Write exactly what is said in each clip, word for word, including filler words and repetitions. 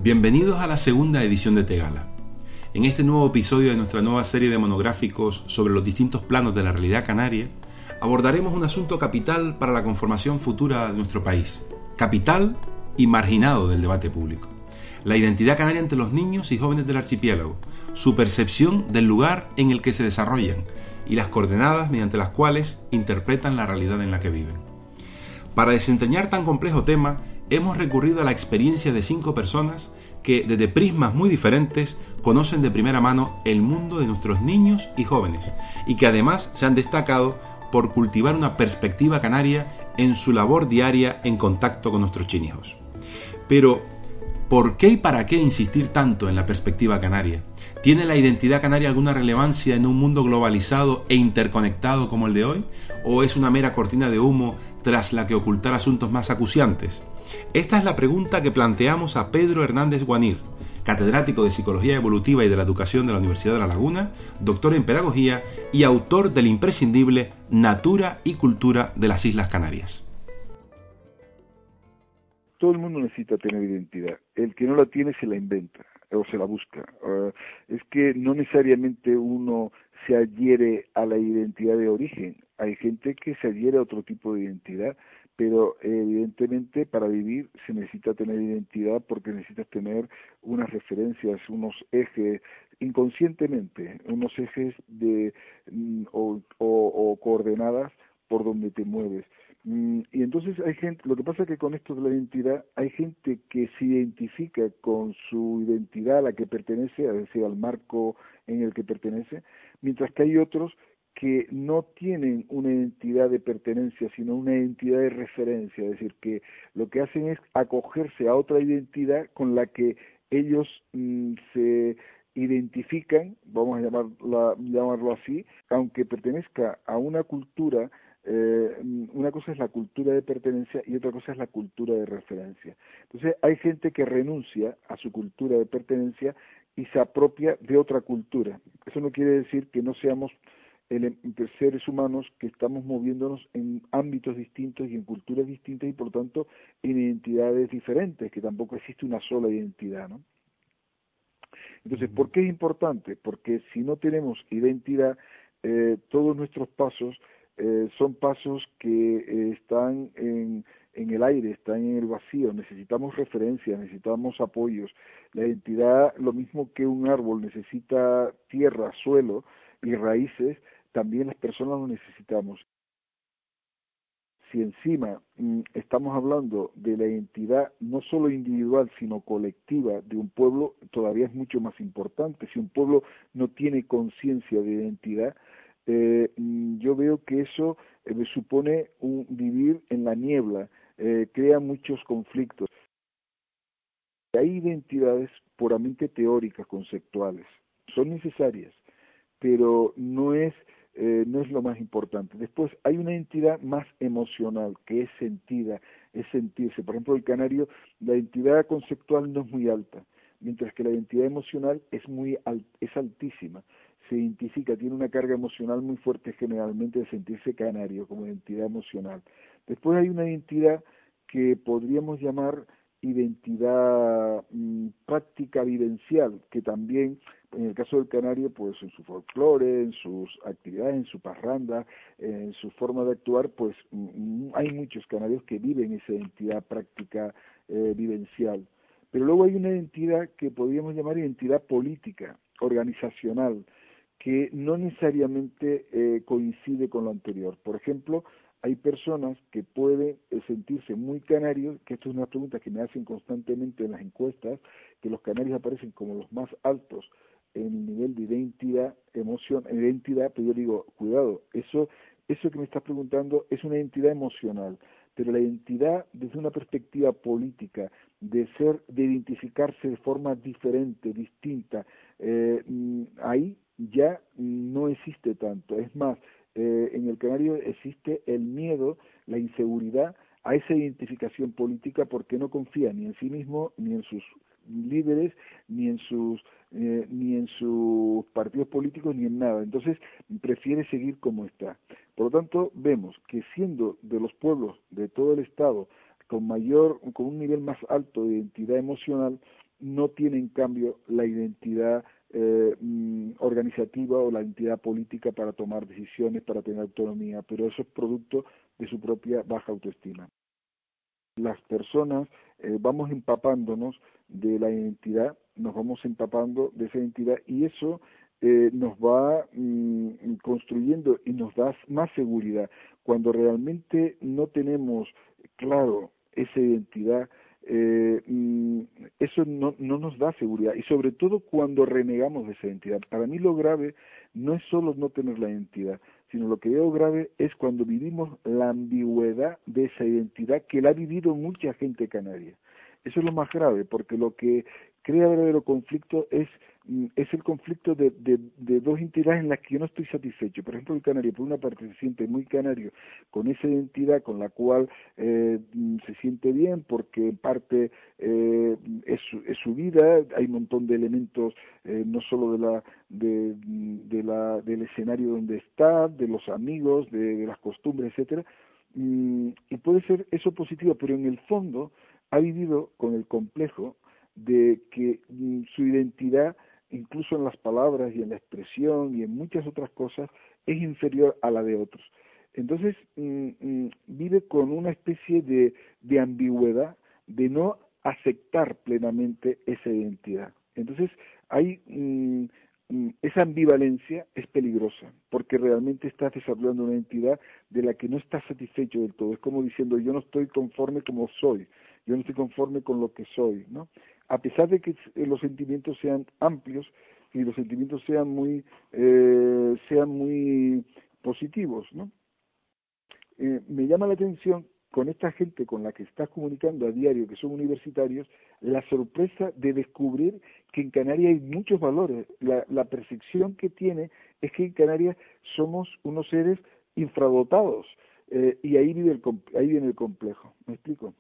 Bienvenidos a la segunda edición de Tegala. En este nuevo episodio de nuestra nueva serie de monográficos sobre los distintos planos de la realidad canaria, abordaremos un asunto capital para la conformación futura de nuestro país, capital y marginado del debate público: la identidad canaria entre los niños y jóvenes del archipiélago, su percepción del lugar en el que se desarrollan y las coordenadas mediante las cuales interpretan la realidad en la que viven. Para desentrañar tan complejo tema, hemos recurrido a la experiencia de cinco personas que, desde prismas muy diferentes, conocen de primera mano el mundo de nuestros niños y jóvenes, y que además se han destacado por cultivar una perspectiva canaria en su labor diaria en contacto con nuestros chinijos. Pero, ¿por qué y para qué insistir tanto en la perspectiva canaria? ¿Tiene la identidad canaria alguna relevancia en un mundo globalizado e interconectado como el de hoy? ¿O es una mera cortina de humo tras la que ocultar asuntos más acuciantes? Esta es la pregunta que planteamos a Pedro Hernández Guanir, catedrático de Psicología Evolutiva y de la Educación de la Universidad de La Laguna, doctor en Pedagogía y autor del imprescindible Natura y Cultura de las Islas Canarias. Todo el mundo necesita tener identidad. El que no la tiene se la inventa o se la busca. Uh, es que no necesariamente uno se adhiere a la identidad de origen. Hay gente que se adhiere a otro tipo de identidad, pero eh, evidentemente para vivir se necesita tener identidad porque necesitas tener unas referencias, unos ejes, inconscientemente, unos ejes de mm, o, o, o coordenadas por donde te mueves. Y entonces hay gente, lo que pasa es que con esto de la identidad, hay gente que se identifica con su identidad a la que pertenece, es decir, al marco en el que pertenece, mientras que hay otros que no tienen una identidad de pertenencia, sino una identidad de referencia, es decir, que lo que hacen es acogerse a otra identidad con la que ellos mm, se identifican, vamos a llamarla, llamarlo así, aunque pertenezca a una cultura. Eh, una cosa es la cultura de pertenencia y otra cosa es la cultura de referencia. Entonces hay gente que renuncia a su cultura de pertenencia y se apropia de otra cultura. Eso no quiere decir que no seamos el, seres humanos que estamos moviéndonos en ámbitos distintos y en culturas distintas y por tanto en identidades diferentes, que tampoco existe una sola identidad, ¿no? Entonces, ¿por qué es importante? Porque si no tenemos identidad, eh, todos nuestros pasos eh, son pasos que eh, están en, en el aire, están en el vacío, necesitamos referencias, necesitamos apoyos. La identidad, lo mismo que un árbol necesita tierra, suelo y raíces, también las personas lo necesitamos. Si encima mm, estamos hablando de la identidad no solo individual, sino colectiva de un pueblo, todavía es mucho más importante. Si un pueblo no tiene conciencia de identidad, eh, mm, yo veo que eso eh, supone un vivir en la niebla, eh, crea muchos conflictos. Hay identidades puramente teóricas, conceptuales, son necesarias, pero no es eh, no es lo más importante. Después hay una entidad más emocional, que es sentida, es sentirse. Por ejemplo, el canario, la identidad conceptual no es muy alta, mientras que la identidad emocional es muy al, es altísima. Se identifica, tiene una carga emocional muy fuerte generalmente de sentirse canario como identidad emocional. Después hay una identidad que podríamos llamar identidad mmm, práctica vivencial, que también en el caso del canario, pues en su folclore, en sus actividades, en su parranda, en su forma de actuar, pues mm, hay muchos canarios que viven esa identidad práctica eh, vivencial. Pero luego hay una identidad que podríamos llamar identidad política, organizacional, que no necesariamente eh, coincide con lo anterior. Por ejemplo, hay personas que pueden sentirse muy canarios, que esto es una pregunta que me hacen constantemente en las encuestas, que los canarios aparecen como los más altos en el nivel de identidad, emoción, identidad, pero yo digo, cuidado, eso, eso que me estás preguntando es una identidad emocional, pero la identidad desde una perspectiva política, de ser, de identificarse de forma diferente, distinta, eh, ahí ya no existe tanto. Es más, eh, en el canario existe el miedo, la inseguridad a esa identificación política porque no confía ni en sí mismo, ni en sus líderes, ni en sus eh, ni en sus partidos políticos, ni en nada. Entonces prefiere seguir como está. Por lo tanto, vemos que siendo de los pueblos de todo el estado con mayor, con un nivel más alto de identidad emocional, no tiene en cambio la identidad eh, organizativa o la identidad política para tomar decisiones, para tener autonomía, pero eso es producto de su propia baja autoestima. Las personas eh, vamos empapándonos de la identidad, nos vamos empapando de esa identidad y eso eh, nos va mm, construyendo y nos da más seguridad. Cuando realmente no tenemos claro esa identidad, eh, mm, eso no, no nos da seguridad y sobre todo cuando renegamos de esa identidad. Para mí lo grave no es solo no tener la identidad, sino lo que veo grave es cuando vivimos la ambigüedad de esa identidad que la ha vivido mucha gente canaria. Eso es lo más grave, porque lo que crea verdadero conflicto es, es el conflicto de, de, de dos identidades en las que yo no estoy satisfecho. Por ejemplo, el canario, por una parte, se siente muy canario con esa identidad con la cual eh, se siente bien, porque en parte eh, es, su, es su vida, hay un montón de elementos, eh, no solo de la, de, de la, del escenario donde está, de los amigos, de, de las costumbres, etcétera, y puede ser eso positivo, pero en el fondo ha vivido con el complejo de que mm, su identidad, incluso en las palabras y en la expresión y en muchas otras cosas, es inferior a la de otros. Entonces mm, mm, vive con una especie de, de ambigüedad, de no aceptar plenamente esa identidad. Entonces hay mm, mm, esa ambivalencia es peligrosa, porque realmente estás desarrollando una identidad de la que no estás satisfecho del todo. Es como diciendo, yo no estoy conforme como soy, yo no estoy conforme con lo que soy, ¿no? A pesar de que los sentimientos sean amplios y los sentimientos sean muy eh, sean muy positivos, ¿no? Eh, me llama la atención con esta gente con la que estás comunicando a diario, que son universitarios, la sorpresa de descubrir que en Canarias hay muchos valores. La, la percepción que tiene es que en Canarias somos unos seres infradotados, eh, y ahí vive el, ahí viene el complejo. ¿Me explico?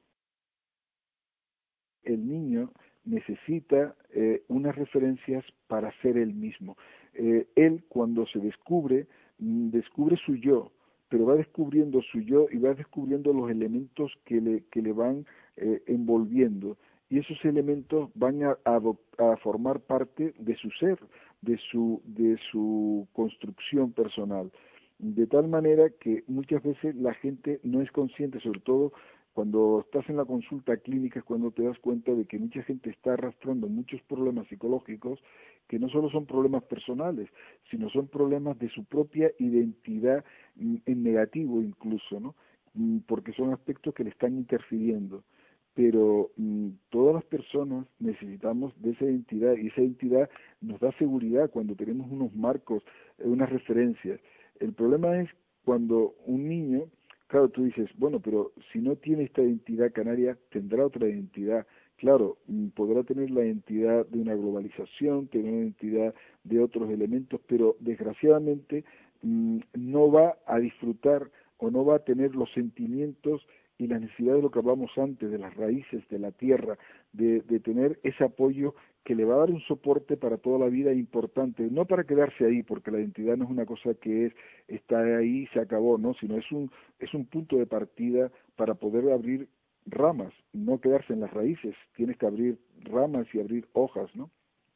El niño necesita eh, unas referencias para ser él mismo. Eh, él, cuando se descubre, descubre su yo, pero va descubriendo su yo y va descubriendo los elementos que le, que le van eh, envolviendo. Y esos elementos van a, a, a formar parte de su ser, de su, de su construcción personal. De tal manera que muchas veces la gente no es consciente, sobre todo cuando estás en la consulta clínica, es cuando te das cuenta de que mucha gente está arrastrando muchos problemas psicológicos que no solo son problemas personales, sino son problemas de su propia identidad en negativo incluso, ¿no? Porque son aspectos que le están interfiriendo. Pero mmm, todas las personas necesitamos de esa identidad y esa identidad nos da seguridad cuando tenemos unos marcos, unas referencias. El problema es cuando un niño, claro, tú dices, bueno, pero si no tiene esta identidad canaria, tendrá otra identidad. Claro, podrá tener la identidad de una globalización, tener una identidad de otros elementos, pero desgraciadamente mmm, no va a disfrutar o no va a tener los sentimientos y la necesidad de lo que hablamos antes, de las raíces, de la tierra, de, de tener ese apoyo que le va a dar un soporte para toda la vida importante, no para quedarse ahí, porque la identidad no es una cosa que es está ahí y se acabó, no, sino es un es un punto de partida para poder abrir ramas, no quedarse en las raíces, tienes que abrir ramas y abrir hojas, ¿no?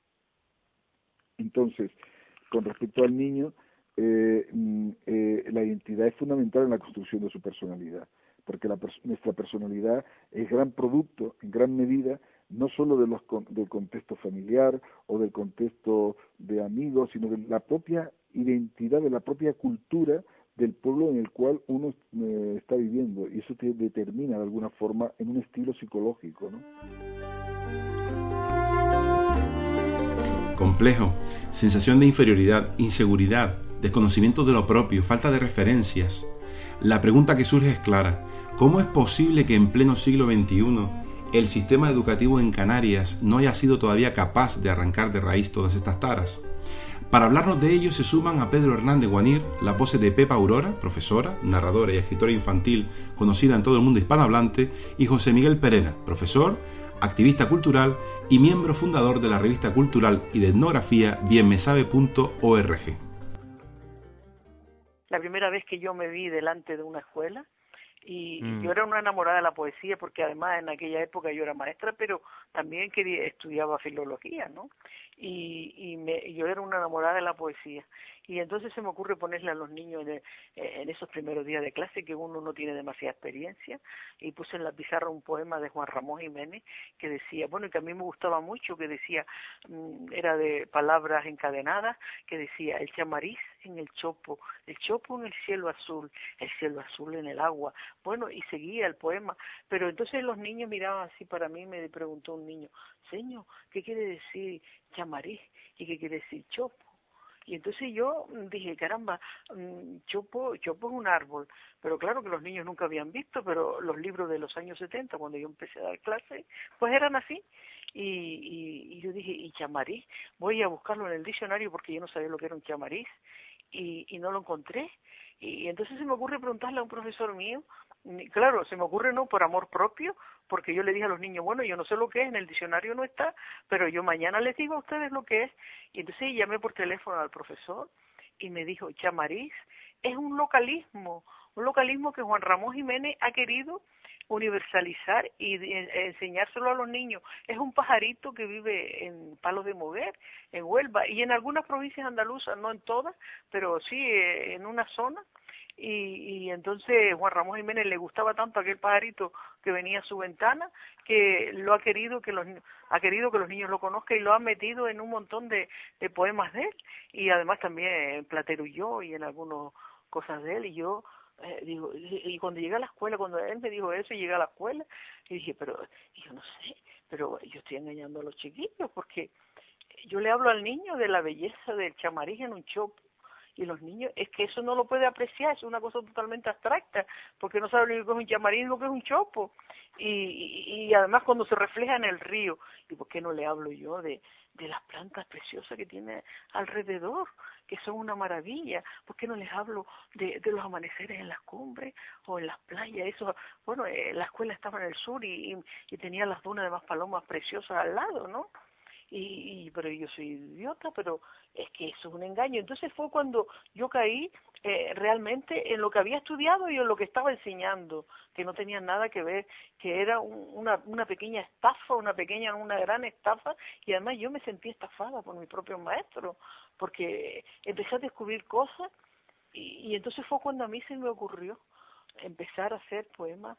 Entonces, con respecto al niño, eh, eh, la identidad es fundamental en la construcción de su personalidad, porque la, nuestra personalidad es gran producto, en gran medida, no solo de los, del contexto familiar o del contexto de amigos, sino de la propia identidad, de la propia cultura del pueblo en el cual uno eh, está viviendo, y eso te determina de alguna forma en un estilo psicológico, ¿no? Complejo, sensación de inferioridad, inseguridad, desconocimiento de lo propio, falta de referencias. La pregunta que surge es clara: ¿cómo es posible que en pleno siglo veintiuno el sistema educativo en Canarias no haya sido todavía capaz de arrancar de raíz todas estas taras? Para hablarnos de ello se suman a Pedro Hernández Guanir, la voz de Pepa Aurora, profesora, narradora y escritora infantil conocida en todo el mundo hispanohablante, y José Miguel Perera, profesor, activista cultural y miembro fundador de la revista cultural y de etnografía bien me sabe punto org. La primera vez que yo me vi delante de una escuela, Y, Mm. y yo era una enamorada de la poesía, porque además en aquella época yo era maestra, pero también quería estudiaba filología, ¿no? Y, y, me, y yo era una enamorada de la poesía. Y entonces se me ocurre ponerle a los niños en, en esos primeros días de clase, que uno no tiene demasiada experiencia, y puse en la pizarra un poema de Juan Ramón Jiménez que decía, bueno, y que a mí me gustaba mucho, que decía, era de palabras encadenadas, que decía, el chamariz en el chopo, el chopo en el cielo azul, el cielo azul en el agua. Bueno, y seguía el poema, pero entonces los niños miraban así para mí, me preguntó un niño, señor, ¿qué quiere decir chamariz y qué quiere decir chopo? Y entonces yo dije, caramba, chopo, chopo es un árbol, pero claro que los niños nunca habían visto, pero los libros de los años setenta, cuando yo empecé a dar clases, pues eran así. Y, y, y yo dije, ¿y chamariz? Voy a buscarlo en el diccionario porque yo no sabía lo que era un chamariz y, y no lo encontré. Y entonces se me ocurre preguntarle a un profesor mío, claro, se me ocurre no por amor propio, porque yo le dije a los niños, bueno, yo no sé lo que es, en el diccionario no está, pero yo mañana les digo a ustedes lo que es. Y entonces llamé por teléfono al profesor y me dijo, chamariz es un localismo, un localismo que Juan Ramón Jiménez ha querido universalizar y enseñárselo a los niños. Es un pajarito que vive en Palos de Moguer, en Huelva, y en algunas provincias andaluzas, no en todas, pero sí en una zona. Y, y entonces Juan Ramón Jiménez le gustaba tanto aquel pajarito que venía a su ventana, que lo ha querido que los ha querido que los niños lo conozcan y lo ha metido en un montón de, de poemas de él, y además también en Platero y yo y en algunas cosas de él. Y yo eh, digo, y cuando llegué a la escuela, cuando él me dijo eso y llegué a la escuela, y dije, pero y yo no sé, pero yo estoy engañando a los chiquillos, porque yo le hablo al niño de la belleza del chamariz en un chopo, y los niños, es que eso no lo puede apreciar, es una cosa totalmente abstracta, porque no saben lo que es un chamarín y lo que es un chopo, y, y, y además cuando se refleja en el río, ¿y por qué no le hablo yo de, de las plantas preciosas que tiene alrededor, que son una maravilla? ¿Por qué no les hablo de, de los amaneceres en las cumbres o en las playas? Eso, bueno, eh, la escuela estaba en el sur y, y, y tenía las dunas de Maspalomas preciosas al lado, ¿no? Y, y pero yo soy idiota, pero es que eso es un engaño. Entonces fue cuando yo caí eh, realmente en lo que había estudiado y en lo que estaba enseñando, que no tenía nada que ver, que era un, una, una pequeña estafa, una pequeña, una gran estafa, y además yo me sentí estafada por mi propio maestro, porque empecé a descubrir cosas, y, y entonces fue cuando a mí se me ocurrió empezar a hacer poemas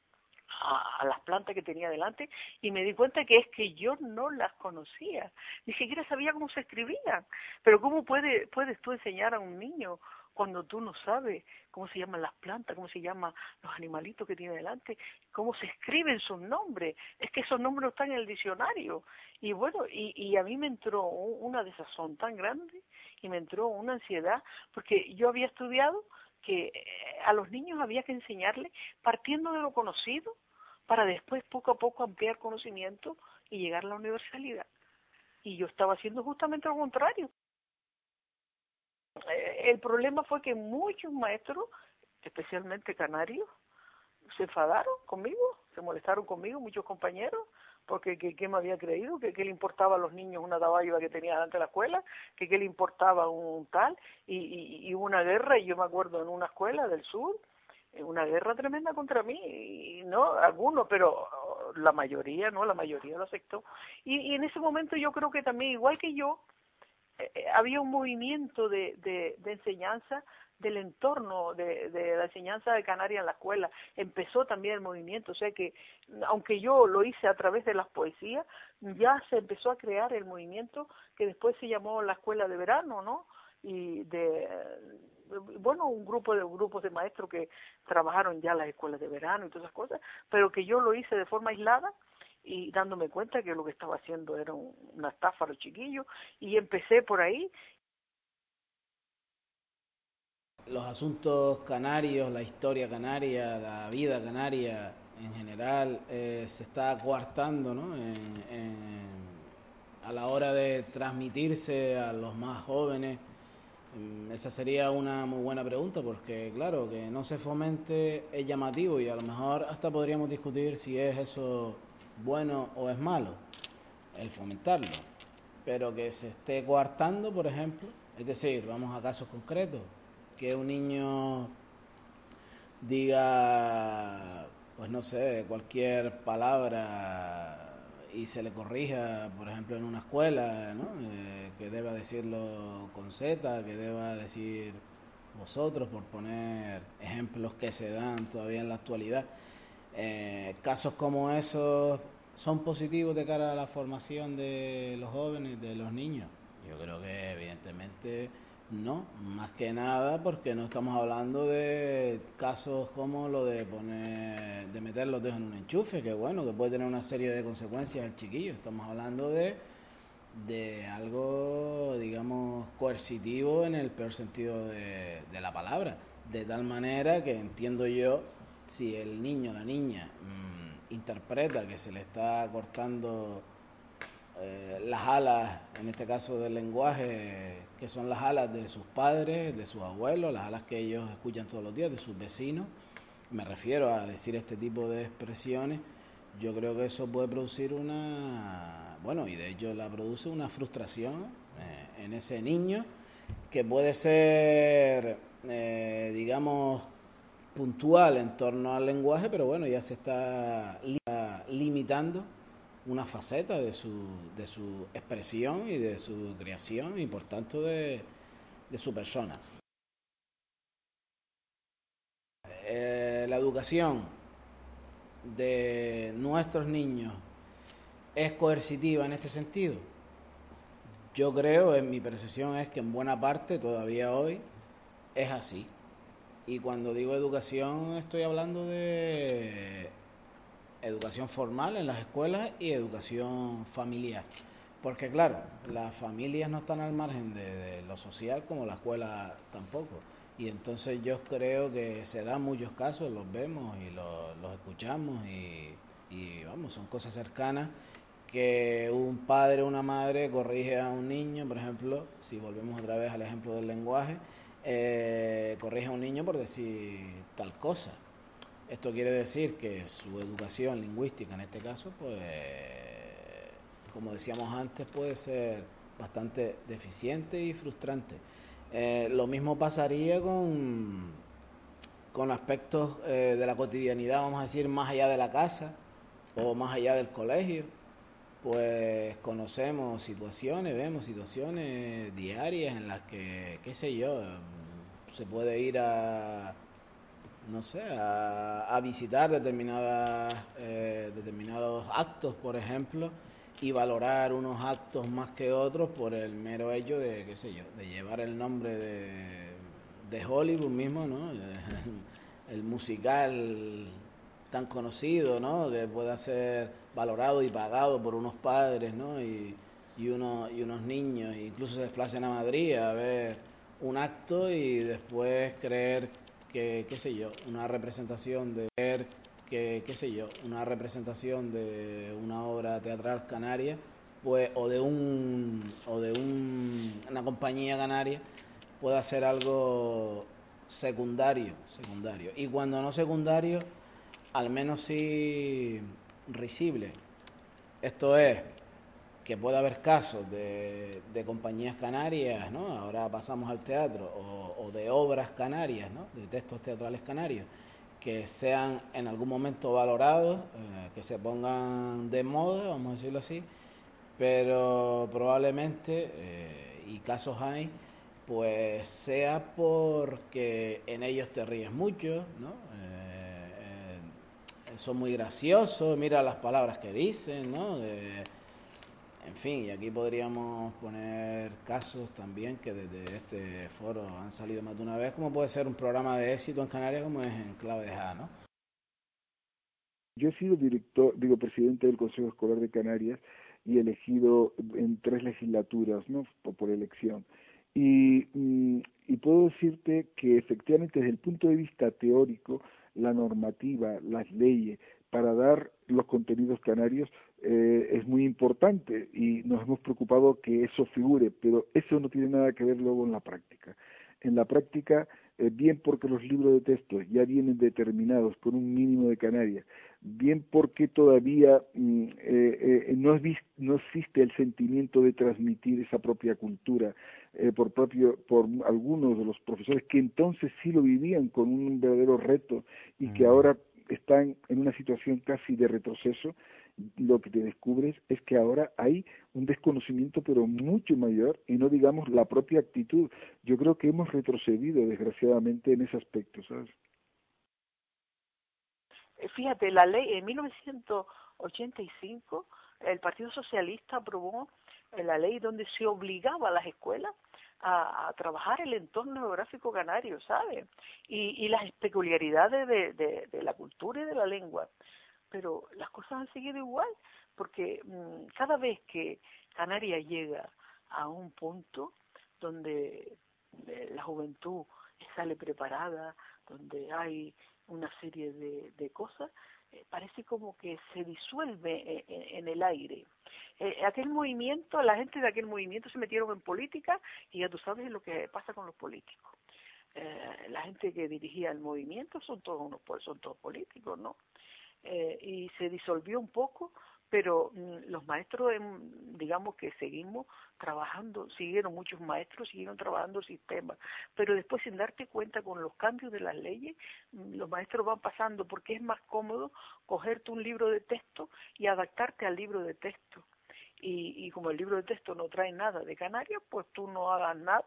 A, a las plantas que tenía delante, y me di cuenta que es que yo no las conocía, ni siquiera sabía cómo se escribían. Pero ¿cómo puede, puedes tú enseñar a un niño cuando tú no sabes cómo se llaman las plantas, cómo se llaman los animalitos que tiene delante, cómo se escriben sus nombres? Es que esos nombres no están en el diccionario. Y bueno, y, y a mí me entró una desazón tan grande y me entró una ansiedad, porque yo había estudiado que a los niños había que enseñarles partiendo de lo conocido para después poco a poco ampliar conocimiento y llegar a la universalidad. Y yo estaba haciendo justamente lo contrario. El problema fue que muchos maestros, especialmente canarios, se enfadaron conmigo, se molestaron conmigo, muchos compañeros, porque que, que me había creído, que qué le importaba a los niños una tabayba que tenía delante de la escuela, que qué le importaba un tal, y, y, y hubo una guerra, y yo me acuerdo en una escuela del sur, una guerra tremenda contra mí, y no, algunos, pero la mayoría, no, la mayoría lo aceptó. Y, y en ese momento yo creo que también, igual que yo, eh, había un movimiento de, de, de enseñanza del entorno de, de la enseñanza de Canarias en la escuela. Empezó también el movimiento, o sea que aunque yo lo hice a través de las poesías, ya se empezó a crear el movimiento que después se llamó la escuela de verano, ¿no? Y de, bueno, un grupo de grupos de maestros que trabajaron ya las escuelas de verano y todas esas cosas, pero que yo lo hice de forma aislada y dándome cuenta que lo que estaba haciendo era un, una estafa a los chiquillos, y empecé por ahí. Los asuntos canarios, la historia canaria, la vida canaria en general, eh, se está coartando, ¿no? en, en, a la hora de transmitirse a los más jóvenes. Esa sería una muy buena pregunta, porque claro, que no se fomente es llamativo, y a lo mejor hasta podríamos discutir si es eso bueno o es malo, el fomentarlo, pero que se esté coartando, por ejemplo, es decir, vamos a casos concretos, que un niño diga, pues no sé, cualquier palabra y se le corrija, por ejemplo, en una escuela, ¿no? Eh, que deba decirlo con Z, que deba decir vosotros, por poner ejemplos que se dan todavía en la actualidad. Eh, casos como esos son positivos de cara a la formación de los jóvenes, de los niños. Yo creo que evidentemente no, más que nada porque no estamos hablando de casos como lo de poner, de meter los dedos en un enchufe, que bueno, que puede tener una serie de consecuencias al chiquillo. Estamos hablando de de algo, digamos, coercitivo en el peor sentido de, de la palabra, de tal manera que entiendo yo, si el niño o la niña mmm, interpreta que se le está cortando eh, las alas, en este caso del lenguaje, que son las alas de sus padres, de sus abuelos, las alas que ellos escuchan todos los días, de sus vecinos, me refiero a decir este tipo de expresiones, yo creo que eso puede producir una, bueno, y de hecho la produce una frustración eh, en ese niño, que puede ser, eh, digamos, puntual en torno al lenguaje, pero bueno, ya se está li limitando una faceta de su, de su expresión y de su creación y por tanto de, de su persona. Eh, la educación de nuestros niños es coercitiva en este sentido. Yo creo, en mi percepción es que en buena parte todavía hoy es así. Y cuando digo educación estoy hablando de educación formal en las escuelas y educación familiar. Porque claro, las familias no están al margen de, de lo social como la escuela tampoco. Y entonces yo creo que se dan muchos casos, los vemos y los, los escuchamos y, y vamos, son cosas cercanas, que un padre o una madre corrige a un niño, por ejemplo, si volvemos otra vez al ejemplo del lenguaje, eh, corrige a un niño por decir tal cosa. Esto quiere decir que su educación lingüística, en este caso, pues, como decíamos antes, puede ser bastante deficiente y frustrante. Eh, lo mismo pasaría con, con aspectos eh, de la cotidianidad, vamos a decir, más allá de la casa o más allá del colegio. Pues conocemos situaciones, vemos situaciones diarias en las que, qué sé yo, se puede ir a, no sé, a, a visitar determinadas, eh, determinados actos, por ejemplo, y valorar unos actos más que otros por el mero hecho de, qué sé yo, de llevar el nombre de, de Hollywood mismo, ¿no? El musical tan conocido, ¿no? Que pueda ser valorado y pagado por unos padres, ¿no? Y, y, uno, y unos niños, e incluso se desplacen a Madrid a ver un acto y después creer que, qué sé yo, una representación de ver que, qué sé yo, una representación de una obra teatral canaria, pues, o de un, o de un, una compañía canaria, pueda ser algo secundario, secundario. Y cuando no secundario, al menos sí risible. Esto es, que puede haber casos de, de compañías canarias, ¿no? Ahora pasamos al teatro, o, o de obras canarias, ¿no? De textos teatrales canarios, que sean en algún momento valorados, eh, que se pongan de moda, vamos a decirlo así, pero probablemente, eh, y casos hay, pues sea porque en ellos te ríes mucho, ¿no? Eh, eh, son muy graciosos, mira las palabras que dicen, ¿no? Eh, en fin, y aquí podríamos poner casos también que desde este foro han salido más de una vez, como puede ser un programa de éxito en Canarias como es Enclave de Ja, ¿no? Yo he sido director, digo, presidente del Consejo Escolar de Canarias y elegido en tres legislaturas, ¿no? Por, por elección. Y, y puedo decirte que efectivamente desde el punto de vista teórico, la normativa, las leyes, para dar los contenidos canarios eh, es muy importante y nos hemos preocupado que eso figure, pero eso no tiene nada que ver luego en la práctica. En la práctica, eh, bien porque los libros de texto ya vienen determinados con un mínimo de Canarias, bien porque todavía mm, eh, eh, no, es no existe el sentimiento de transmitir esa propia cultura eh, por propio por algunos de los profesores que entonces sí lo vivían con un verdadero reto y que ahora están en una situación casi de retroceso. Lo que te descubres es que ahora hay un desconocimiento pero mucho mayor y no digamos la propia actitud. Yo creo que hemos retrocedido desgraciadamente en ese aspecto, ¿sabes? Fíjate, la ley en mil novecientos ochenta y cinco el Partido Socialista aprobó la ley donde se obligaba a las escuelas a, a trabajar el entorno geográfico canario, ¿sabes? Y, y las peculiaridades de, de, de la cultura y de la lengua. Pero las cosas han seguido igual, porque mmm, cada vez que Canarias llega a un punto donde eh, la juventud sale preparada, donde hay una serie de, de cosas, eh, parece como que se disuelve en, en el aire. Eh, aquel movimiento, la gente de aquel movimiento se metieron en política y ya tú sabes lo que pasa con los políticos. Eh, la gente que dirigía el movimiento son todos unos son todos políticos, ¿no? Eh, y se disolvió un poco, pero mm, los maestros, en, digamos que seguimos trabajando, siguieron muchos maestros, siguieron trabajando el sistema, pero después sin darte cuenta con los cambios de las leyes, mm, los maestros van pasando porque es más cómodo cogerte un libro de texto y adaptarte al libro de texto. Y, y como el libro de texto no trae nada de Canarias, pues tú no hagas nada.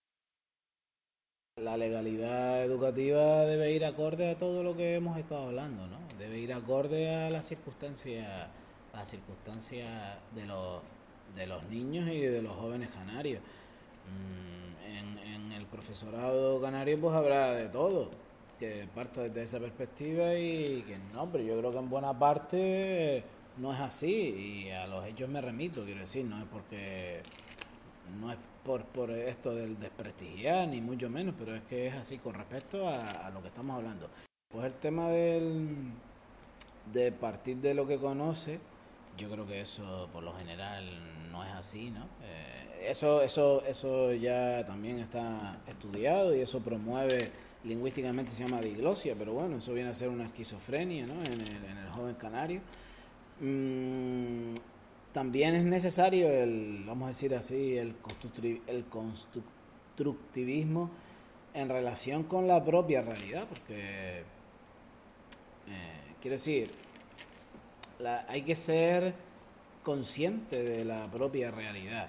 La legalidad educativa debe ir acorde a todo lo que hemos estado hablando, ¿no? Debe ir acorde a las circunstancias, a las circunstancias de los de los niños y de los jóvenes canarios. En, en el profesorado canario pues habrá de todo, que parta desde esa perspectiva y que no, pero yo creo que en buena parte no es así y a los hechos me remito, quiero decir, no es porque no es por, por esto del desprestigiar ni mucho menos, pero es que es así con respecto a, a lo que estamos hablando. Pues el tema del de partir de lo que conoce, yo creo que eso por lo general no es así, ¿no? Eh, eso, eso, eso ya también está estudiado y eso promueve, lingüísticamente se llama diglosia, pero bueno, eso viene a ser una esquizofrenia, ¿no? En el, en el joven canario. Mm, también es necesario el, vamos a decir así, el, constructiv el constructivismo en relación con la propia realidad, porque eh, quiero decir, la, hay que ser consciente de la propia realidad.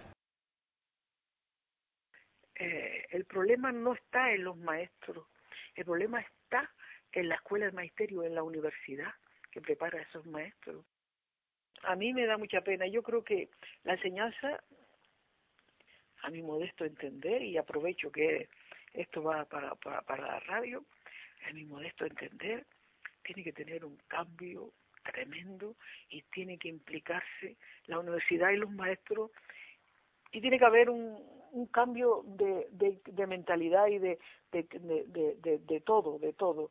Eh, el problema no está en los maestros, el problema está en la escuela de magisterio, en la universidad que prepara a esos maestros. A mí me da mucha pena. Yo creo que la enseñanza, a mi modesto entender, y aprovecho que esto va para, para, para la radio, a mi modesto entender, tiene que tener un cambio tremendo y tiene que implicarse la universidad y los maestros y tiene que haber un, un cambio de, de, de mentalidad y de, de, de, de, de todo, de todo.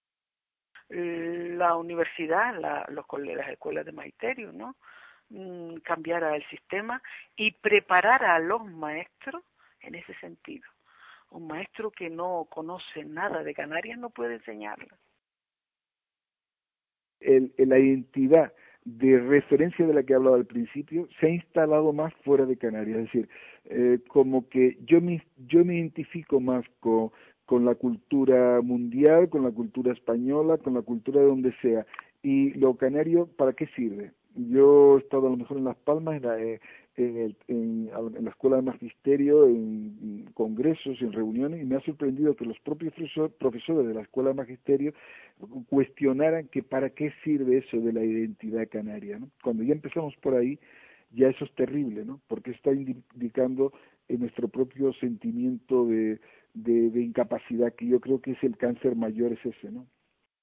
La universidad, la, los, las escuelas de magisterio, ¿no? Mm, cambiara el sistema y preparara a los maestros en ese sentido. Un maestro que no conoce nada de Canarias no puede enseñarle. El, el, la identidad de referencia de la que he hablado al principio se ha instalado más fuera de Canarias, es decir, eh, como que yo me, yo me identifico más con, con la cultura mundial, con la cultura española, con la cultura de donde sea, y lo canario, ¿para qué sirve? Yo he estado a lo mejor en Las Palmas, en la, eh, en, el, en, en la escuela de magisterio, en, en congresos, en reuniones, y me ha sorprendido que los propios profesor, profesores de la escuela de magisterio cuestionaran que para qué sirve eso de la identidad canaria, ¿no? Cuando ya empezamos por ahí, ya eso es terrible, ¿no? Porque está indicando en nuestro propio sentimiento de, de, de incapacidad, que yo creo que es el cáncer mayor, es ese, ¿no?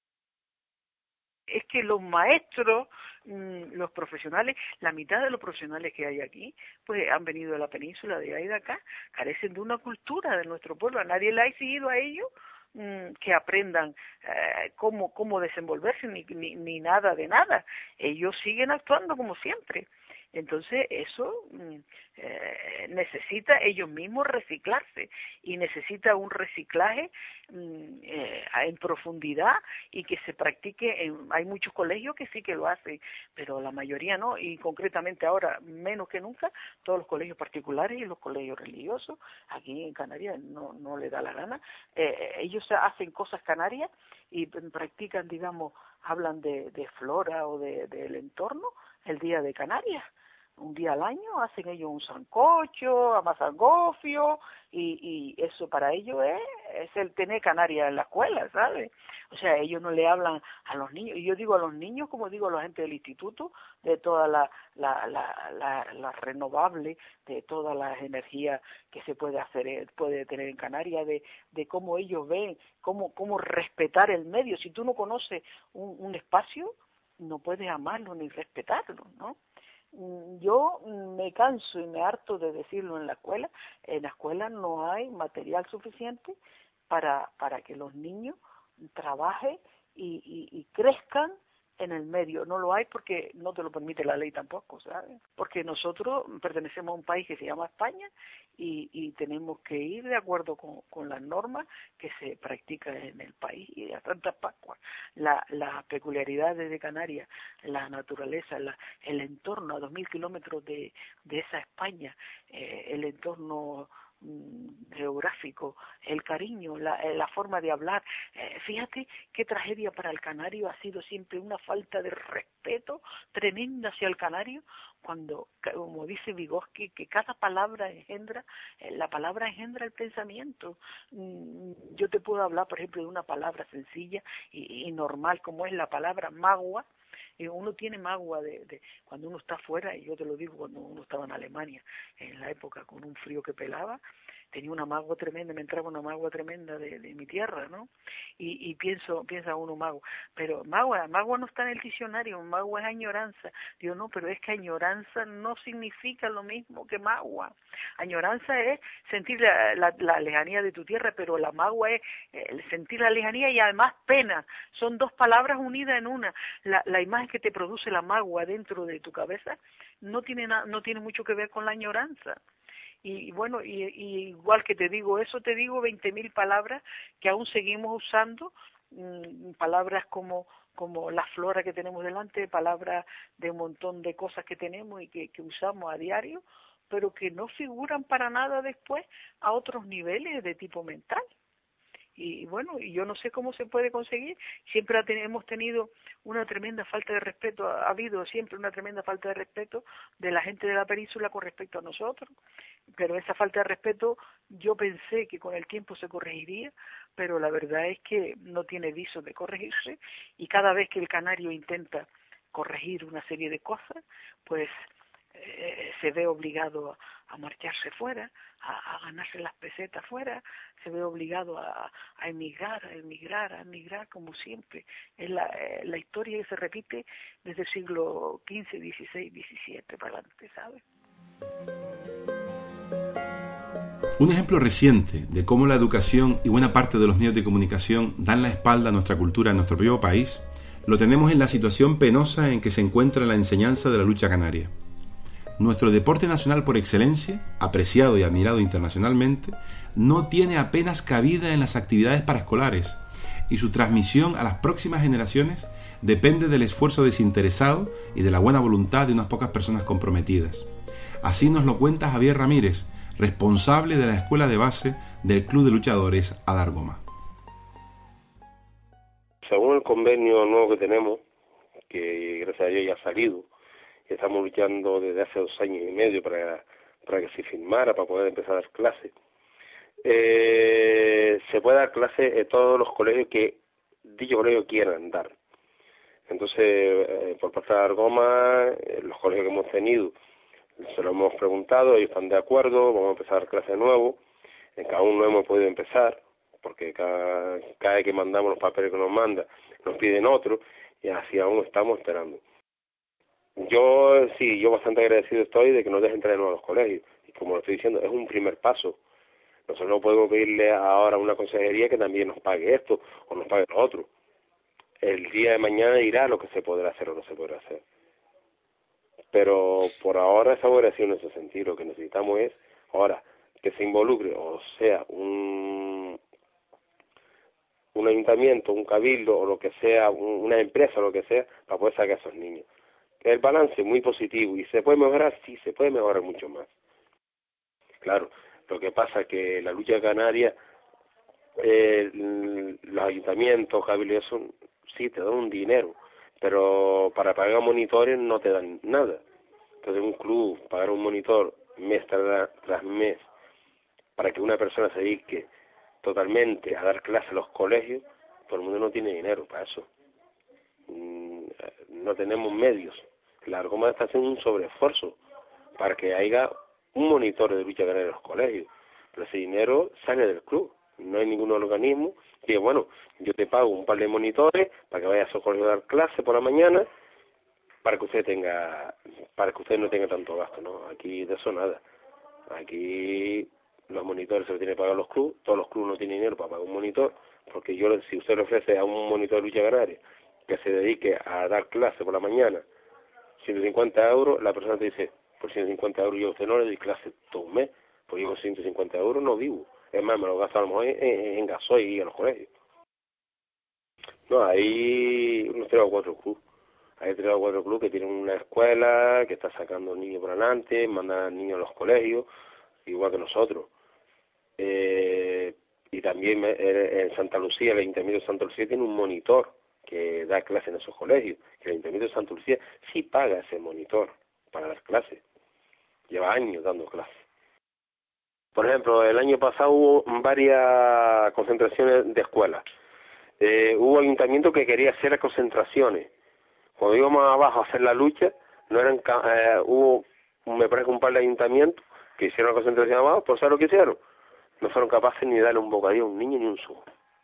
Es que los maestros, los profesionales, la mitad de los profesionales que hay aquí, pues han venido de la península, de ahí de acá, carecen de una cultura de nuestro pueblo. A nadie le ha exigido a ellos mmm, que aprendan eh, cómo, cómo desenvolverse, ni, ni, ni nada de nada. Ellos siguen actuando como siempre. Entonces eso eh, necesita ellos mismos reciclarse y necesita un reciclaje eh, en profundidad y que se practique. En, hay muchos colegios que sí que lo hacen, pero la mayoría no, y concretamente ahora menos que nunca todos los colegios particulares y los colegios religiosos aquí en Canarias no, no le da la gana. Eh, ellos hacen cosas canarias y practican, digamos, hablan de, de flora o de, del entorno el día de Canarias. Un día al año hacen ellos un sancocho, amasan gofio, y, y eso para ellos es, es el tener Canarias en la escuela, ¿sabes? O sea, ellos no le hablan a los niños, y yo digo a los niños como digo a la gente del instituto, de toda la, la, la, la, la renovable, de todas las energías que se puede hacer, puede tener en Canarias, de, de cómo ellos ven, cómo, cómo respetar el medio. Si tú no conoces un, un espacio, no puedes amarlo ni respetarlo, ¿no? Yo me canso y me harto de decirlo en la escuela. En la escuela no hay material suficiente para para que los niños trabajen y, y, y crezcan en el medio. No lo hay porque no te lo permite la ley tampoco, ¿sabes? Porque nosotros pertenecemos a un país que se llama España y, y tenemos que ir de acuerdo con, con las normas que se practican en el país y a Santa Pascua. La, las peculiaridades de Canarias, la naturaleza, la, el entorno a dos mil kilómetros de, de esa España, eh, el entorno geográfico, el cariño, la, la forma de hablar. Eh, fíjate qué tragedia para el canario ha sido siempre una falta de respeto tremenda hacia el canario, cuando, como dice Vygotsky, que cada palabra engendra, eh, la palabra engendra el pensamiento. Mm, yo te puedo hablar, por ejemplo, de una palabra sencilla y, y normal como es la palabra magua. Y uno tiene magua de, de cuando uno está afuera, y yo te lo digo cuando uno estaba en Alemania, en la época con un frío que pelaba, tenía una magua tremenda, me entraba una magua tremenda de, de mi tierra, ¿no? Y, y pienso, piensa uno magua, pero magua, magua no está en el diccionario, magua es añoranza. Digo, no, pero es que añoranza no significa lo mismo que magua. Añoranza es sentir la, la, la lejanía de tu tierra, pero la magua es eh, sentir la lejanía y además pena. Son dos palabras unidas en una. La, la imagen que te produce la magua dentro de tu cabeza no tiene na, no tiene mucho que ver con la añoranza. Y, y bueno, y, y igual que te digo eso, te digo veinte mil palabras que aún seguimos usando, mmm, palabras como como la flora que tenemos delante, palabras de un montón de cosas que tenemos y que, que usamos a diario, pero que no figuran para nada después a otros niveles de tipo mental. Y bueno, y yo no sé cómo se puede conseguir. Siempre hemos tenido una tremenda falta de respeto, ha habido siempre una tremenda falta de respeto de la gente de la península con respecto a nosotros, pero esa falta de respeto yo pensé que con el tiempo se corregiría, pero la verdad es que no tiene viso de corregirse, y cada vez que el canario intenta corregir una serie de cosas, pues eh, se ve obligado a, a marcharse fuera, a, a ganarse las pesetas fuera, se ve obligado a, a emigrar, a emigrar, a emigrar como siempre. Es la, eh, la historia que se repite desde el siglo quince, dieciséis, diecisiete para adelante, ¿sabes? Un ejemplo reciente de cómo la educación y buena parte de los medios de comunicación dan la espalda a nuestra cultura en nuestro propio país, lo tenemos en la situación penosa en que se encuentra la enseñanza de la lucha canaria. Nuestro deporte nacional por excelencia, apreciado y admirado internacionalmente, no tiene apenas cabida en las actividades paraescolares, y su transmisión a las próximas generaciones depende del esfuerzo desinteresado y de la buena voluntad de unas pocas personas comprometidas. Así nos lo cuenta Javier Ramírez, responsable de la escuela de base del Club de Luchadores Adargoma. Según el convenio nuevo que tenemos, que gracias a Dios ya ha salido, estamos luchando desde hace dos años y medio para, para que se firmara, para poder empezar a dar clases. Eh, se puede dar clases en todos los colegios que dicho colegio quieran dar. Entonces, eh, por parte de Adargoma, eh, los colegios que hemos tenido, se lo hemos preguntado, ellos están de acuerdo, vamos a empezar a dar clases de nuevo. En cada uno hemos podido empezar, porque cada, cada vez que mandamos los papeles que nos manda, nos piden otro, y así aún estamos esperando. Yo sí, yo bastante agradecido estoy de que nos dejen entrar de nuevo a los colegios. Y como lo estoy diciendo, es un primer paso. Nosotros no podemos pedirle ahora a una consejería que también nos pague esto o nos pague lo otro. El día de mañana dirá lo que se podrá hacer o no se podrá hacer. pero por ahora esa operación en ese sentido, lo que necesitamos es, ahora, que se involucre, o sea, un, un ayuntamiento, un cabildo, o lo que sea, un, una empresa, o lo que sea, para poder sacar a esos niños. El balance es muy positivo, y se puede mejorar, sí, se puede mejorar mucho más. Claro, lo que pasa es que la lucha canaria, eh, los ayuntamientos, cabildos, son, sí, te dan un dinero, pero para pagar monitores no te dan nada. Entonces un club, pagar un monitor mes tras, tras mes, para que una persona se dedique totalmente a dar clases a los colegios, todo el mundo no tiene dinero para eso. No tenemos medios. La Argoma está haciendo un sobreesfuerzo para que haya un monitor de lucha canaria en los colegios, pero ese dinero sale del club. No hay ningún organismo que diga, bueno, yo te pago un par de monitores para que vayas a su colegio a dar clase por la mañana, para que usted tenga, para que usted no tenga tanto gasto, ¿no? Aquí de eso nada. Aquí los monitores se los tiene que pagar los clubes, todos los clubes no tienen dinero para pagar un monitor, porque yo, si usted le ofrece a un monitor de lucha canaria que se dedique a dar clase por la mañana, ciento cincuenta euros, la persona te dice, por ciento cincuenta euros yo a usted no le doy clase todo un mes, porque yo con ciento cincuenta euros no vivo. Es más, me lo gasto a lo mejor en, en, en gasoil y a los colegios. No, hay unos tres o cuatro clubes. Hay tres o cuatro clubes que tienen una escuela, que está sacando niños por adelante, mandan niños a los colegios, igual que nosotros. Eh, y también en Santa Lucía, el Ayuntamiento de Santa Lucía tiene un monitor que da clases en esos colegios. Que el Ayuntamiento de Santa Lucía sí paga ese monitor para dar clases. Lleva años dando clases. Por ejemplo, el año pasado hubo varias concentraciones de escuelas. Eh, hubo ayuntamientos que querían hacer las concentraciones. Cuando íbamos abajo a hacer la lucha, no eran eh, hubo, me parece, un par de ayuntamientos que hicieron la concentración abajo, pero ¿sabes lo que hicieron? No fueron capaces ni de darle un bocadillo a un niño ni un subo.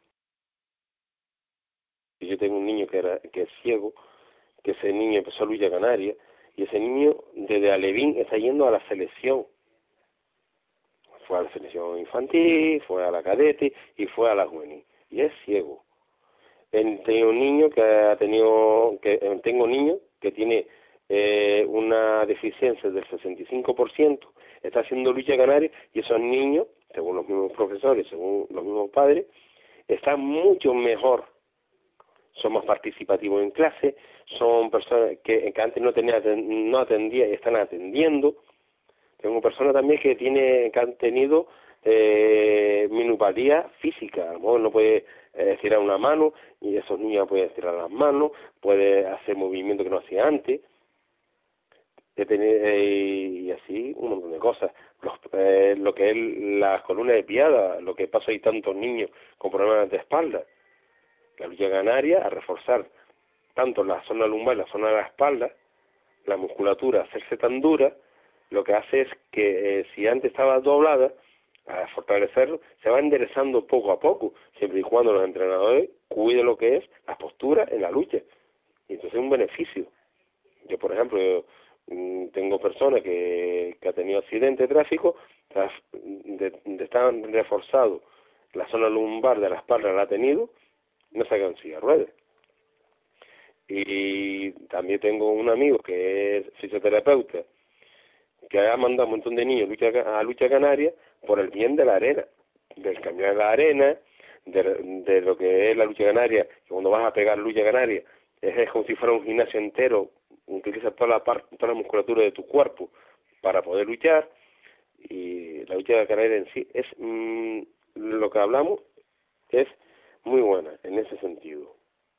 Y yo tengo un niño que era que es ciego, que ese niño empezó a lucha canaria, y ese niño desde Alevín está yendo a la selección. Fue a la selección infantil, fue a la cadete y fue a la juvenil. Y es ciego. Tengo un niño que ha tenido, que tengo un niño que tiene eh, una deficiencia del sesenta y cinco por ciento, está haciendo lucha canaria, y esos niños, según los mismos profesores, según los mismos padres, están mucho mejor, son más participativos en clase, son personas que, que antes no tenía, no atendía y están atendiendo. Tengo personas también que tiene, que han tenido eh, minusvalía física, a lo mejor no puede eh, tirar una mano, y esos niños pueden tirar las manos, puede hacer movimientos que no hacía antes, de tener, eh, y así un montón de cosas. Los, eh, lo que es las columnas de piada, lo que pasa, hay tantos niños con problemas de espalda. La lucha canaria, a reforzar tanto la zona lumbar, la zona de la espalda, la musculatura, hacerse tan dura, lo que hace es que eh, si antes estaba doblada, a fortalecerlo, se va enderezando poco a poco, siempre y cuando los entrenadores cuiden lo que es la postura en la lucha. Y entonces es un beneficio. Yo, por ejemplo, yo, mmm, tengo personas que, que han tenido accidentes de tráfico, de, de están reforzados, la zona lumbar de la espalda la ha tenido, no se han silla de ruedas. Y también tengo un amigo que es fisioterapeuta, que ha mandado un montón de niños lucha, a lucha canaria por el bien de la arena, del cambiar la arena, de, de lo que es la lucha canaria, que cuando vas a pegar lucha canaria es, es como si fuera un gimnasio entero, utilizas toda la parte, toda la musculatura de tu cuerpo para poder luchar, y la lucha canaria en sí es mmm, lo que hablamos es muy buena en ese sentido.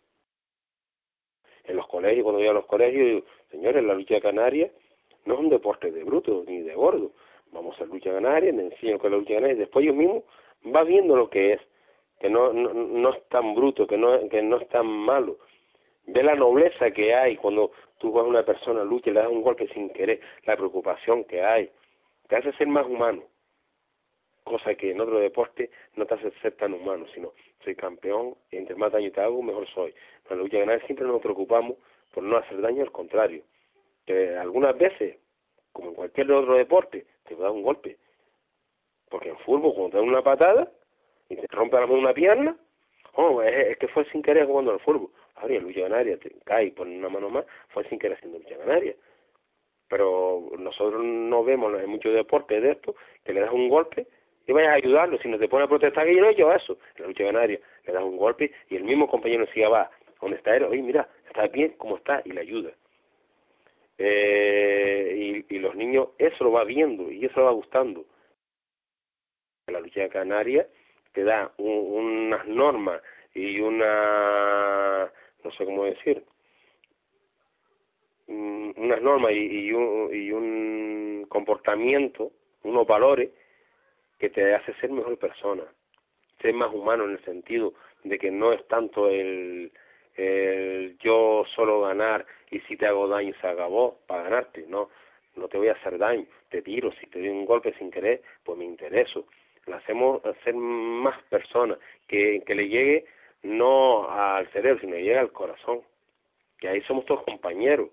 En los colegios, cuando voy a los colegios, digo, señores, la lucha canaria no es un deporte de bruto ni de gordo. Vamos a hacer lucha canaria, me enseño que es la lucha canaria, y después yo mismo va viendo lo que es, que no, no, no es tan bruto, que no, que no es tan malo. Ve la nobleza que hay cuando tú vas a una persona, lucha y le das un golpe sin querer, la preocupación que hay, te hace ser más humano, cosa que en otro deporte no te hace ser tan humano, sino soy campeón, y entre más daño te hago, mejor soy. En la lucha canaria siempre nos preocupamos por no hacer daño, al contrario, que algunas veces, como en cualquier otro deporte, te da un golpe, porque en fútbol cuando te dan una patada y te rompe a lo mejor una pierna, oh, es, es que fue sin querer jugando al fútbol. Ahora en lucha canaria te cae y pones una mano más, fue sin querer haciendo lucha canaria. pero nosotros no vemos en muchos deportes de esto, que le das un golpe y vayas a ayudarlo, si no te pone a protestar, que yo no he hecho eso, en la lucha canaria, le das un golpe y el mismo compañero decía, va, ¿dónde está él? Oye, mira, está bien, ¿cómo está? Y le ayuda. Eh, y, y los niños eso lo va viendo y eso lo va gustando. La lucha canaria te da un, unas normas y una, no sé cómo decir, unas normas y, y, un, y un comportamiento, unos valores que te hace ser mejor persona, ser más humano en el sentido de que no es tanto el, el yo solo ganar y si te hago daño se acabó para ganarte, no, no te voy a hacer daño, te tiro, si te doy un golpe sin querer, pues me intereso. Lo hacemos hacer más personas, que, que le llegue no al cerebro, sino que llegue al corazón, que ahí somos todos compañeros.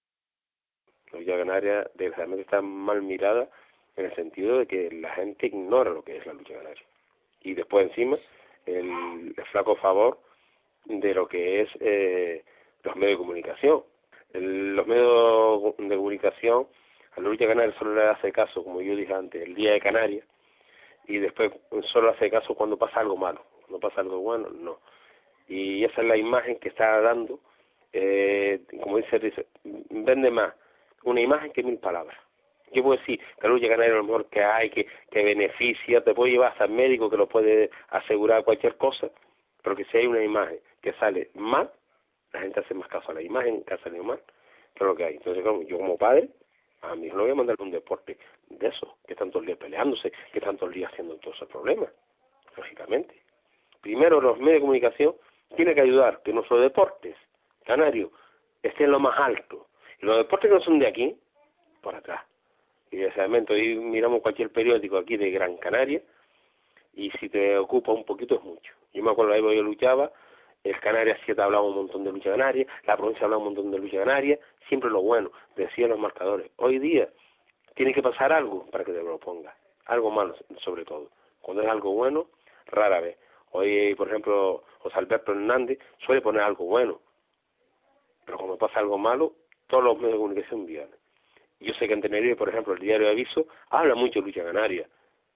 La lucha canaria desgraciadamente está mal mirada en el sentido de que la gente ignora lo que es la lucha canaria. Y después encima el, el flaco favor de lo que es eh, los medios de comunicación. El, los medios de comunicación a la lucha canaria solo le hace caso, como yo dije antes, el día de Canarias, y después solo hace caso cuando pasa algo malo, cuando pasa algo bueno, no. Y esa es la imagen que está dando, eh, como dice, dice, vende más una imagen que mil palabras. Yo puedo decir que la lucha canaria es lo mejor que hay, que, que beneficia, te puede llevar hasta el médico que lo puede asegurar cualquier cosa, pero que si hay una imagen que sale mal, la gente hace más caso a la imagen que ha salido mal, que es lo que hay. Entonces yo como padre, a mi hijo lo voy a mandar un deporte de eso, que están todo el día peleándose, que están todo el día haciendo todos esos problemas, lógicamente. Primero los medios de comunicación tienen que ayudar que nuestros deportes canarios estén en lo más alto. Y los deportes que no son de aquí, por atrás. Y desgraciadamente hoy miramos cualquier periódico aquí de Gran Canaria y si te ocupa un poquito es mucho. Yo me acuerdo ahí yo luchaba, el Canarias siete hablaba un montón de lucha canaria, la provincia hablaba un montón de lucha canaria, siempre lo bueno, decían los marcadores. Hoy día tiene que pasar algo para que te lo pongas, algo malo sobre todo. Cuando es algo bueno, rara vez. Hoy, por ejemplo, José Alberto Hernández suele poner algo bueno, pero cuando pasa algo malo, todos los medios de comunicación vienen. Yo sé que en Tenerife, por ejemplo, el diario de Aviso habla mucho de lucha canaria.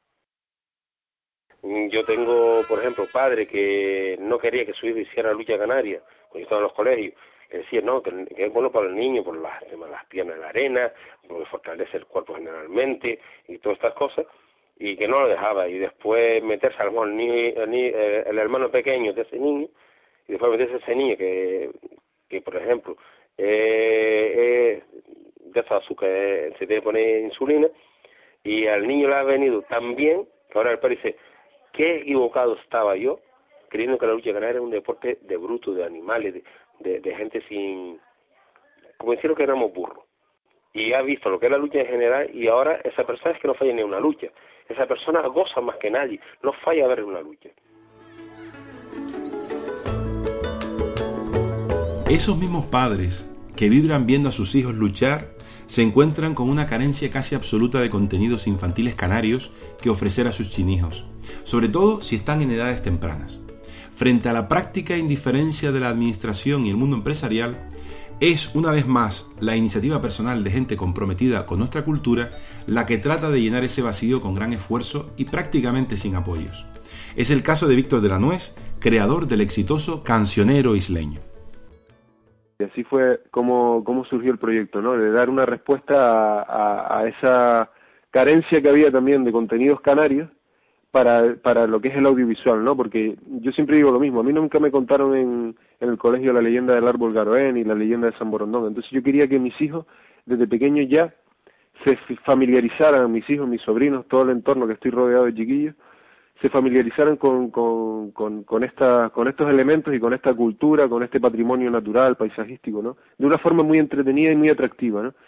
Yo tengo, por ejemplo, padre que no quería que su hijo hiciera lucha canaria, cuando yo estaba en los colegios, que decía, no, que, que es bueno para el niño por las, las piernas en la arena, porque fortalece el cuerpo generalmente, y todas estas cosas, y que no lo dejaba, y después meterse a lo mejor el, niño, el, el, el hermano pequeño de ese niño, y después meterse a ese niño que, que por ejemplo, eh, eh, de esa azúcar, eh, se tiene que poner insulina, y al niño le ha venido tan bien, que ahora el padre dice, qué equivocado estaba yo, creyendo que la lucha canaria era un deporte de brutos, de animales, de, de, de gente sin, como decirlo que éramos burros. Y ha visto lo que es la lucha en general y ahora esa persona es que no falla ni una lucha. Esa persona goza más que nadie, no falla a ver una lucha. Esos mismos padres que vibran viendo a sus hijos luchar se encuentran con una carencia casi absoluta de contenidos infantiles canarios que ofrecer a sus chinijos, sobre todo si están en edades tempranas. Frente a la práctica indiferencia de la administración y el mundo empresarial, es una vez más la iniciativa personal de gente comprometida con nuestra cultura la que trata de llenar ese vacío con gran esfuerzo y prácticamente sin apoyos. Es el caso de Víctor de la Nuez, creador del exitoso Cancionero Isleño. Y así fue como, como surgió el proyecto, ¿no? De dar una respuesta a, a, a esa carencia que había también de contenidos canarios para, para lo que es el audiovisual, ¿no? Porque yo siempre digo lo mismo, a mí nunca me contaron en, en el colegio la leyenda del árbol Garoé ni la leyenda de San Borondón, entonces yo quería que mis hijos desde pequeños ya se familiarizaran, mis hijos, mis sobrinos, todo el entorno que estoy rodeado de chiquillos, se familiarizaran con, con, con, con, esta, con estos elementos y con esta cultura, con este patrimonio natural, paisajístico, ¿no? De una forma muy entretenida y muy atractiva, ¿no?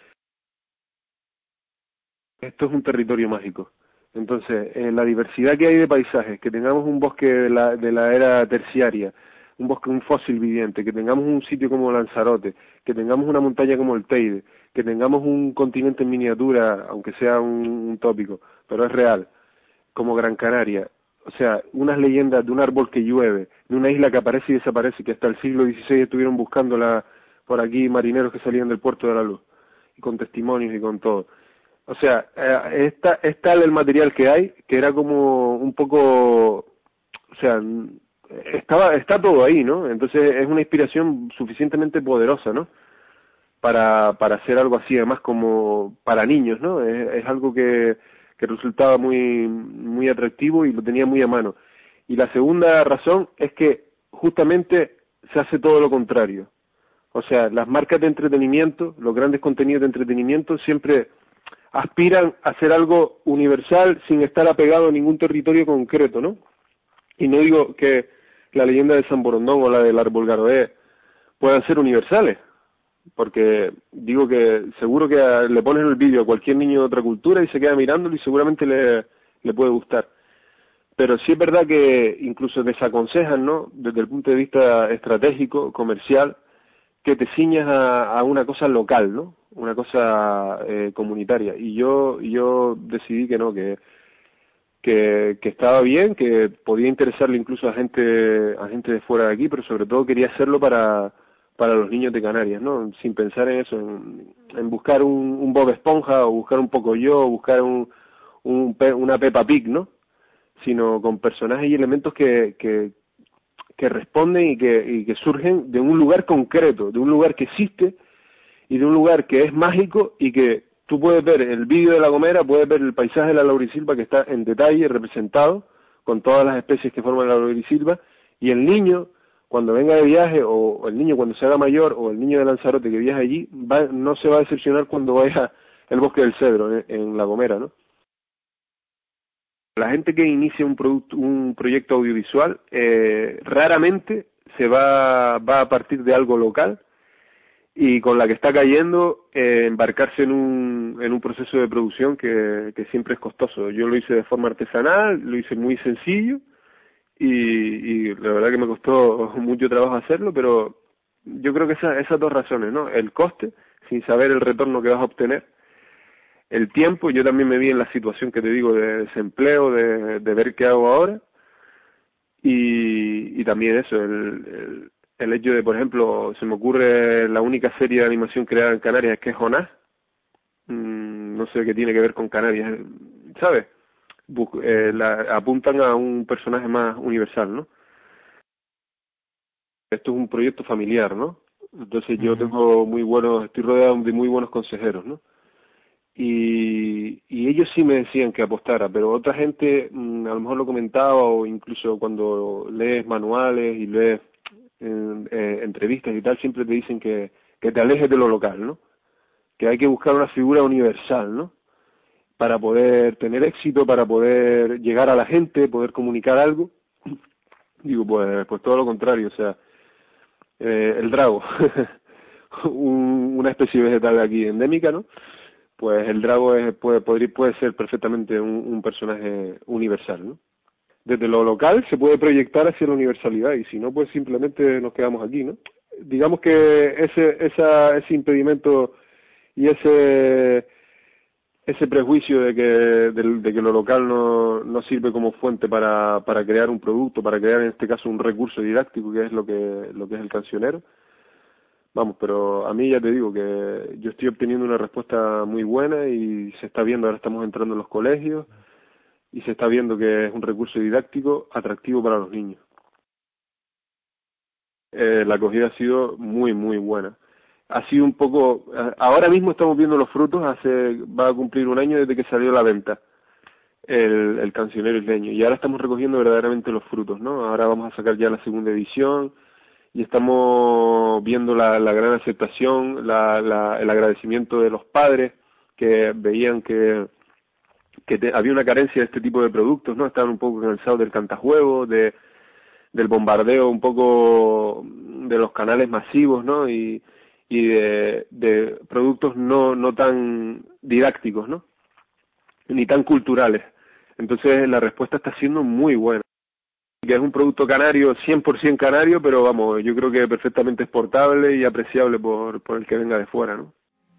Esto es un territorio mágico. Entonces, eh, la diversidad que hay de paisajes, que tengamos un bosque de la, de la era terciaria, un bosque, un fósil viviente, que tengamos un sitio como Lanzarote, que tengamos una montaña como el Teide, que tengamos un continente en miniatura, aunque sea un, un tópico, pero es real, como Gran Canaria. O sea, unas leyendas de un árbol que llueve, de una isla que aparece y desaparece, que hasta el siglo dieciséis estuvieron buscándola por aquí marineros que salían del puerto de la Luz. con testimonios y con todo. O sea, eh, es, ta, es tal el material que hay que era como un poco, o sea, estaba está todo ahí, ¿no? Entonces es una inspiración suficientemente poderosa, ¿no? Para para hacer algo así, además como para niños, ¿no? Es, es algo que, que resultaba muy muy atractivo y lo tenía muy a mano. Y la segunda razón es que justamente se hace todo lo contrario. O sea, las marcas de entretenimiento, los grandes contenidos de entretenimiento siempre aspiran a hacer algo universal sin estar apegado a ningún territorio concreto, ¿no? Y no digo que la leyenda de San Borondón o la del árbol Garoé puedan ser universales, porque digo que seguro que le pones el vídeo a cualquier niño de otra cultura y se queda mirándolo y seguramente le, le puede gustar. Pero sí es verdad que incluso desaconsejan, ¿no? Desde el punto de vista estratégico, comercial, que te ciñas a, a una cosa local, ¿no? Una cosa eh, comunitaria. Y yo yo decidí que no, que, que que estaba bien, que podía interesarle incluso a gente a gente de fuera de aquí, pero sobre todo quería hacerlo para para los niños de Canarias, ¿no? Sin pensar en eso, en, en buscar un, un Bob Esponja o buscar un Pocoyo o buscar un, un una Peppa Pig, ¿no? Sino con personajes y elementos que que que responden y que, y que surgen de un lugar concreto, de un lugar que existe y de un lugar que es mágico y que tú puedes ver el vídeo de La Gomera, puedes ver el paisaje de la laurisilva que está en detalle representado con todas las especies que forman la laurisilva, y el niño cuando venga de viaje, o el niño cuando se haga mayor, o el niño de Lanzarote que viaje allí, va, no se va a decepcionar cuando vaya al Bosque del Cedro en, en La Gomera, ¿no? La gente que inicia un producto, un proyecto audiovisual, eh, raramente se va, va a partir de algo local y con la que está cayendo eh, embarcarse en un, en un proceso de producción que, que siempre es costoso. Yo lo hice de forma artesanal, lo hice muy sencillo y, y la verdad que me costó mucho trabajo hacerlo, pero yo creo que esa, esas dos razones, ¿no? El coste, sin saber el retorno que vas a obtener. El tiempo, yo también me vi en la situación que te digo de desempleo, de, de ver qué hago ahora, y, y también eso, el, el, el hecho de, por ejemplo, se me ocurre la única serie de animación creada en Canarias que es Jonás, mm, no sé qué tiene que ver con Canarias, ¿sabes? Bus- eh, la, apuntan a un personaje más universal, ¿no? Esto es un proyecto familiar, ¿no? Entonces yo tengo muy buenos, estoy rodeado de muy buenos consejeros, ¿no? Y, y ellos sí me decían que apostara, pero otra gente mmm, a lo mejor lo comentaba, o incluso cuando lees manuales y lees eh, eh, entrevistas y tal, siempre te dicen que, que te alejes de lo local, ¿no? Que hay que buscar una figura universal, ¿no? Para poder tener éxito, para poder llegar a la gente, poder comunicar algo. Digo, pues, pues todo lo contrario, o sea, eh, el drago, un, una especie vegetal aquí endémica, ¿no? Pues el drago es, puede, podría, puede ser perfectamente un, un personaje universal, ¿no? Desde lo local se puede proyectar hacia la universalidad, y si no, pues simplemente nos quedamos aquí, ¿no? Digamos que ese esa, ese impedimento y ese ese prejuicio de que de, de que lo local no, no sirve como fuente para, para crear un producto, para crear en este caso un recurso didáctico, que es lo que lo que es el cancionero. Vamos, pero a mí ya te digo que yo estoy obteniendo una respuesta muy buena y se está viendo, ahora estamos entrando en los colegios y se está viendo que es un recurso didáctico atractivo para los niños. Eh, la acogida ha sido muy, muy buena. Ha sido un poco, ahora mismo estamos viendo los frutos, hace va a cumplir un año desde que salió a la venta el, el cancionero isleño, y ahora estamos recogiendo verdaderamente los frutos, ¿no? Ahora vamos a sacar ya la segunda edición, y estamos viendo la, la gran aceptación, la, la, el agradecimiento de los padres que veían que, que te, había una carencia de este tipo de productos, ¿no? Estaban un poco cansados del cantajuego, de, del bombardeo un poco de los canales masivos, ¿no? Y, y de, de productos no, no tan didácticos, ¿no? Ni tan culturales. Entonces la respuesta está siendo muy buena. Que es un producto canario, cien por ciento canario, pero vamos, yo creo que perfectamente exportable y apreciable por, por el que venga de fuera, ¿no?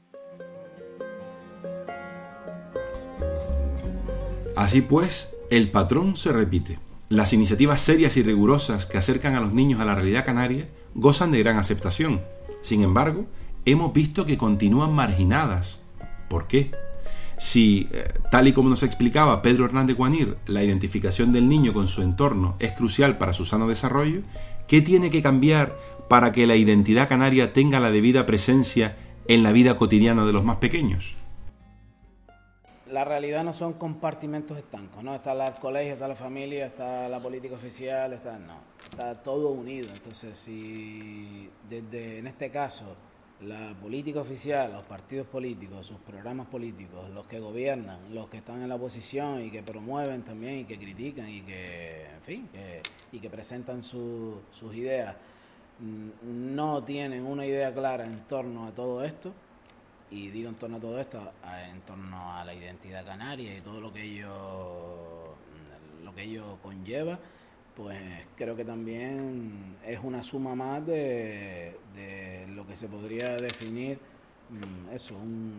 Así pues, el patrón se repite. Las iniciativas serias y rigurosas que acercan a los niños a la realidad canaria gozan de gran aceptación. Sin embargo, hemos visto que continúan marginadas. ¿Por qué? Si, eh, tal y como nos explicaba Pedro Hernández Guanir, la identificación del niño con su entorno es crucial para su sano desarrollo, ¿qué tiene que cambiar para que la identidad canaria tenga la debida presencia en la vida cotidiana de los más pequeños? La realidad no son compartimentos estancos, ¿no? Está el colegio, está la familia, está la política oficial, está, no, está todo unido. Entonces, si desde, en este caso, la política oficial, los partidos políticos, sus programas políticos, los que gobiernan, los que están en la oposición y que promueven también y que critican y que, en fin, que, y que presentan su, sus ideas, no tienen una idea clara en torno a todo esto, y digo en torno a todo esto, a, en torno a la identidad canaria y todo lo que ello, lo que ello conlleva, pues creo que también es una suma más de, de lo que se podría definir, eso, un,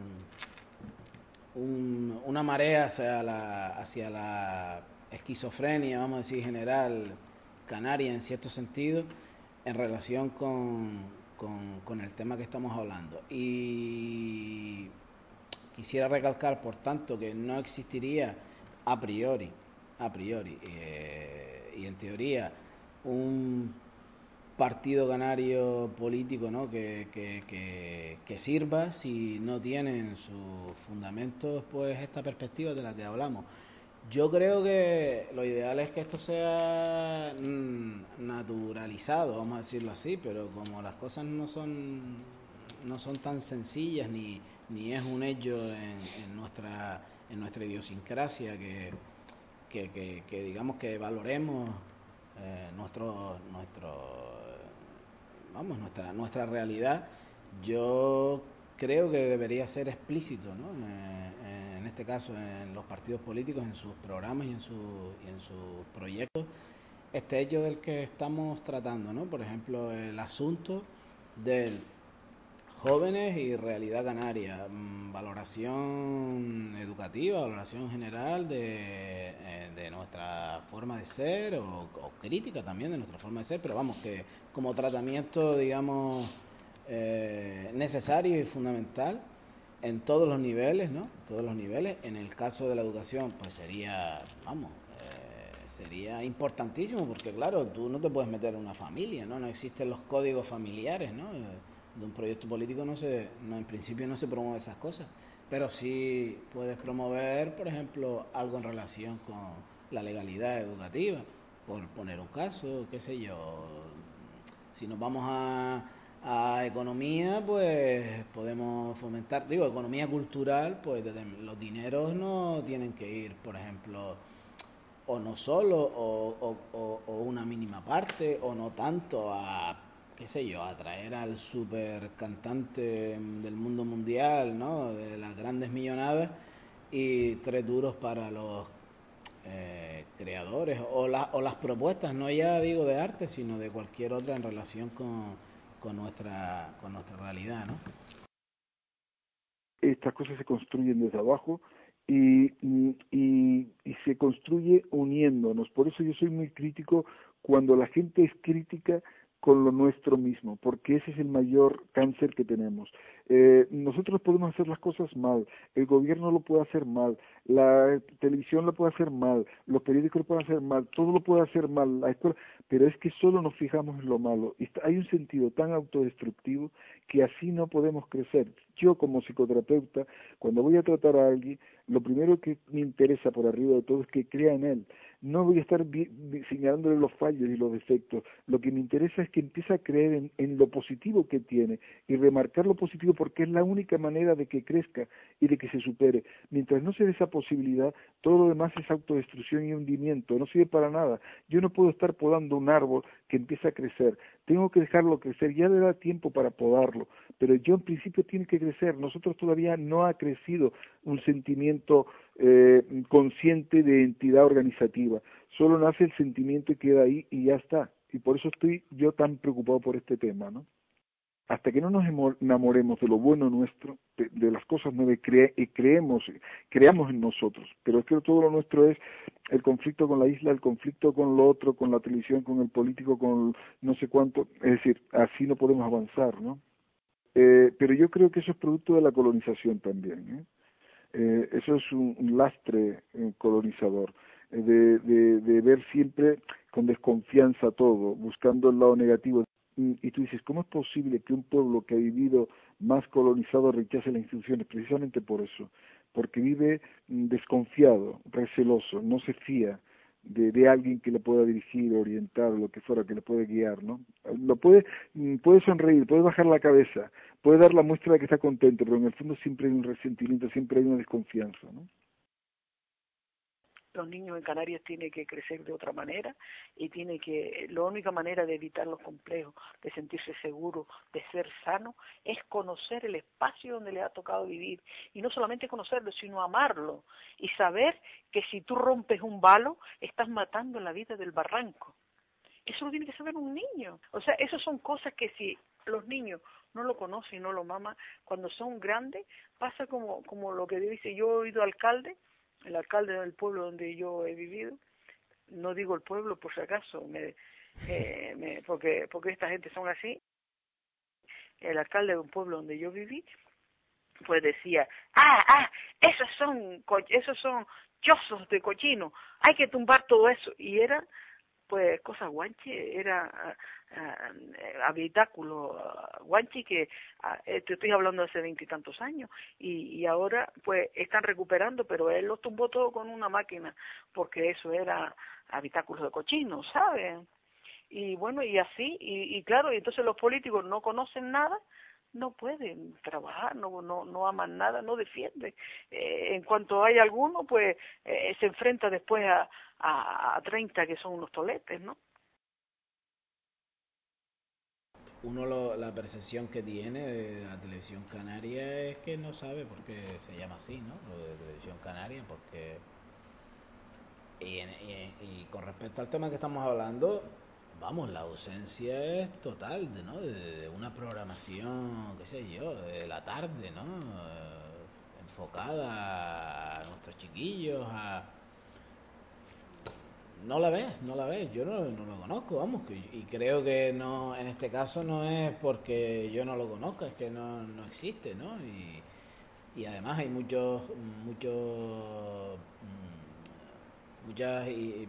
un, una marea hacia la, hacia la esquizofrenia, vamos a decir, general canaria en cierto sentido, en relación con Con, con el tema que estamos hablando. Y quisiera recalcar, por tanto, que no existiría a priori, a priori, eh, y en teoría, un partido canario político, ¿no? que, que, que, que sirva si no tienen sus fundamentos pues esta perspectiva de la que hablamos. Yo creo que lo ideal es que esto sea naturalizado, vamos a decirlo así, pero como las cosas no son no son tan sencillas ni, ni es un hecho en, en nuestra en nuestra idiosincrasia que, que, que, que digamos que valoremos eh, nuestro nuestro vamos nuestra nuestra realidad. Yo creo que debería ser explícito, ¿no? Eh, en este caso en los partidos políticos, en sus programas y en, su, y en sus proyectos, este hecho del que estamos tratando, ¿no? Por ejemplo, el asunto del jóvenes y realidad canaria, valoración educativa, valoración general de, de nuestra forma de ser o, o crítica también de nuestra forma de ser, pero vamos, que como tratamiento, digamos, eh, necesario y fundamental en todos los niveles, ¿no? Todos los niveles. En el caso de la educación, pues sería, vamos, eh, sería importantísimo, porque claro, tú no te puedes meter en una familia, ¿no? No existen los códigos familiares, ¿no? De un proyecto político no se, no, en principio no se promueve esas cosas, pero sí puedes promover, por ejemplo, algo en relación con la legalidad educativa, por poner un caso, qué sé yo. Si nos vamos a, a economía, pues podemos fomentar, digo, economía cultural, pues desde los dineros no tienen que ir, por ejemplo, o no solo, o, o, o una mínima parte, o no tanto a, qué sé yo, atraer al super cantante del mundo mundial, ¿no? De las grandes millonadas, y tres duros para los eh, creadores o, la, o las propuestas, no ya digo de arte, sino de cualquier otra en relación con, con nuestra con nuestra realidad, ¿no? Estas cosas se construyen desde abajo y, y, y se construye uniéndonos. Por eso yo soy muy crítico cuando la gente es crítica con lo nuestro mismo, porque ese es el mayor cáncer que tenemos. Eh, nosotros podemos hacer las cosas mal, el gobierno lo puede hacer mal, la televisión lo puede hacer mal, los periódicos lo pueden hacer mal, todo lo puede hacer mal, la escuela, pero es que solo nos fijamos en lo malo. Y hay un sentido tan autodestructivo que así no podemos crecer. Yo como psicoterapeuta, cuando voy a tratar a alguien, lo primero que me interesa por arriba de todo es que crea en él. No voy a estar vi, vi, señalándole los fallos y los defectos. Lo que me interesa es que empiece a creer en, en lo positivo que tiene y remarcar lo positivo, porque es la única manera de que crezca y de que se supere. Mientras no se dé esa posibilidad, todo lo demás es autodestrucción y hundimiento. No sirve para nada. Yo no puedo estar podando un árbol que empieza a crecer. Tengo que dejarlo crecer. Ya le da tiempo para podarlo, pero yo en principio tiene que crecer. Nosotros todavía no ha crecido un sentimiento eh, consciente de entidad organizativa. Solo nace el sentimiento y queda ahí y ya está. Y por eso estoy yo tan preocupado por este tema, ¿no? Hasta que no nos enamoremos de lo bueno nuestro, de, de las cosas nuevas, cre y creemos, creamos en nosotros. Pero es que todo lo nuestro es el conflicto con la isla, el conflicto con lo otro, con la televisión, con el político, con no sé cuánto. Es decir, así no podemos avanzar, ¿no? Eh, pero yo creo que eso es producto de la colonización también, ¿eh? Eh, eso es un, un lastre eh, colonizador, eh, de, de, de ver siempre con desconfianza todo, buscando el lado negativo. Y, y tú dices, ¿cómo es posible que un pueblo que ha vivido más colonizado rechace las instituciones? Precisamente por eso, porque vive mm, desconfiado, receloso, no se fía de, de alguien que le pueda dirigir, orientar, lo que fuera, que le puede guiar, ¿no? Lo puede, mm, puede sonreír, puede bajar la cabeza, puede dar la muestra de que está contento, pero en el fondo siempre hay un resentimiento, siempre hay una desconfianza, ¿no? Los niños en Canarias tienen que crecer de otra manera y tiene que, la única manera de evitar los complejos, de sentirse seguro, de ser sano, es conocer el espacio donde le ha tocado vivir. Y no solamente conocerlo, sino amarlo. Y saber que si tú rompes un valo, estás matando la vida del barranco. Eso lo tiene que saber un niño. O sea, esas son cosas que si los niños no lo conocen y no lo maman, cuando son grandes, pasa como, como lo que dice, yo he oído alcalde, el alcalde del pueblo donde yo he vivido, no digo el pueblo por si acaso, me, eh, me, porque porque esta gente son así, el alcalde de un pueblo donde yo viví, pues decía, ah, ah, esos son, esos son chozos de cochino, hay que tumbar todo eso, y era pues cosa guanche, era uh, uh, habitáculo uh, guanche que uh, te estoy hablando de hace veintitantos años y, y ahora pues están recuperando, pero él los tumbó todo con una máquina porque eso era habitáculo de cochinos, ¿sabes? Y bueno, y así, y, y claro, y entonces los políticos no conocen nada, no pueden trabajar, no no no aman nada, no defienden. Eh, en cuanto hay alguno, pues eh, se enfrenta después a, a, a treinta que son unos toletes, ¿no? Uno lo, la percepción que tiene de la televisión canaria es que no sabe por qué se llama así, ¿no? Lo de televisión canaria, porque... Y, y, y con respecto al tema que estamos hablando, vamos, la ausencia es total de, ¿no? de, de una programación, qué sé yo, de la tarde, ¿no? Eh, enfocada a nuestros chiquillos, a... No la ves, no la ves, yo no, no lo conozco, vamos, que, y creo que no, en este caso no es porque yo no lo conozca, es que no, no existe, ¿no? Y, y además hay muchos, muchos, muchas, y,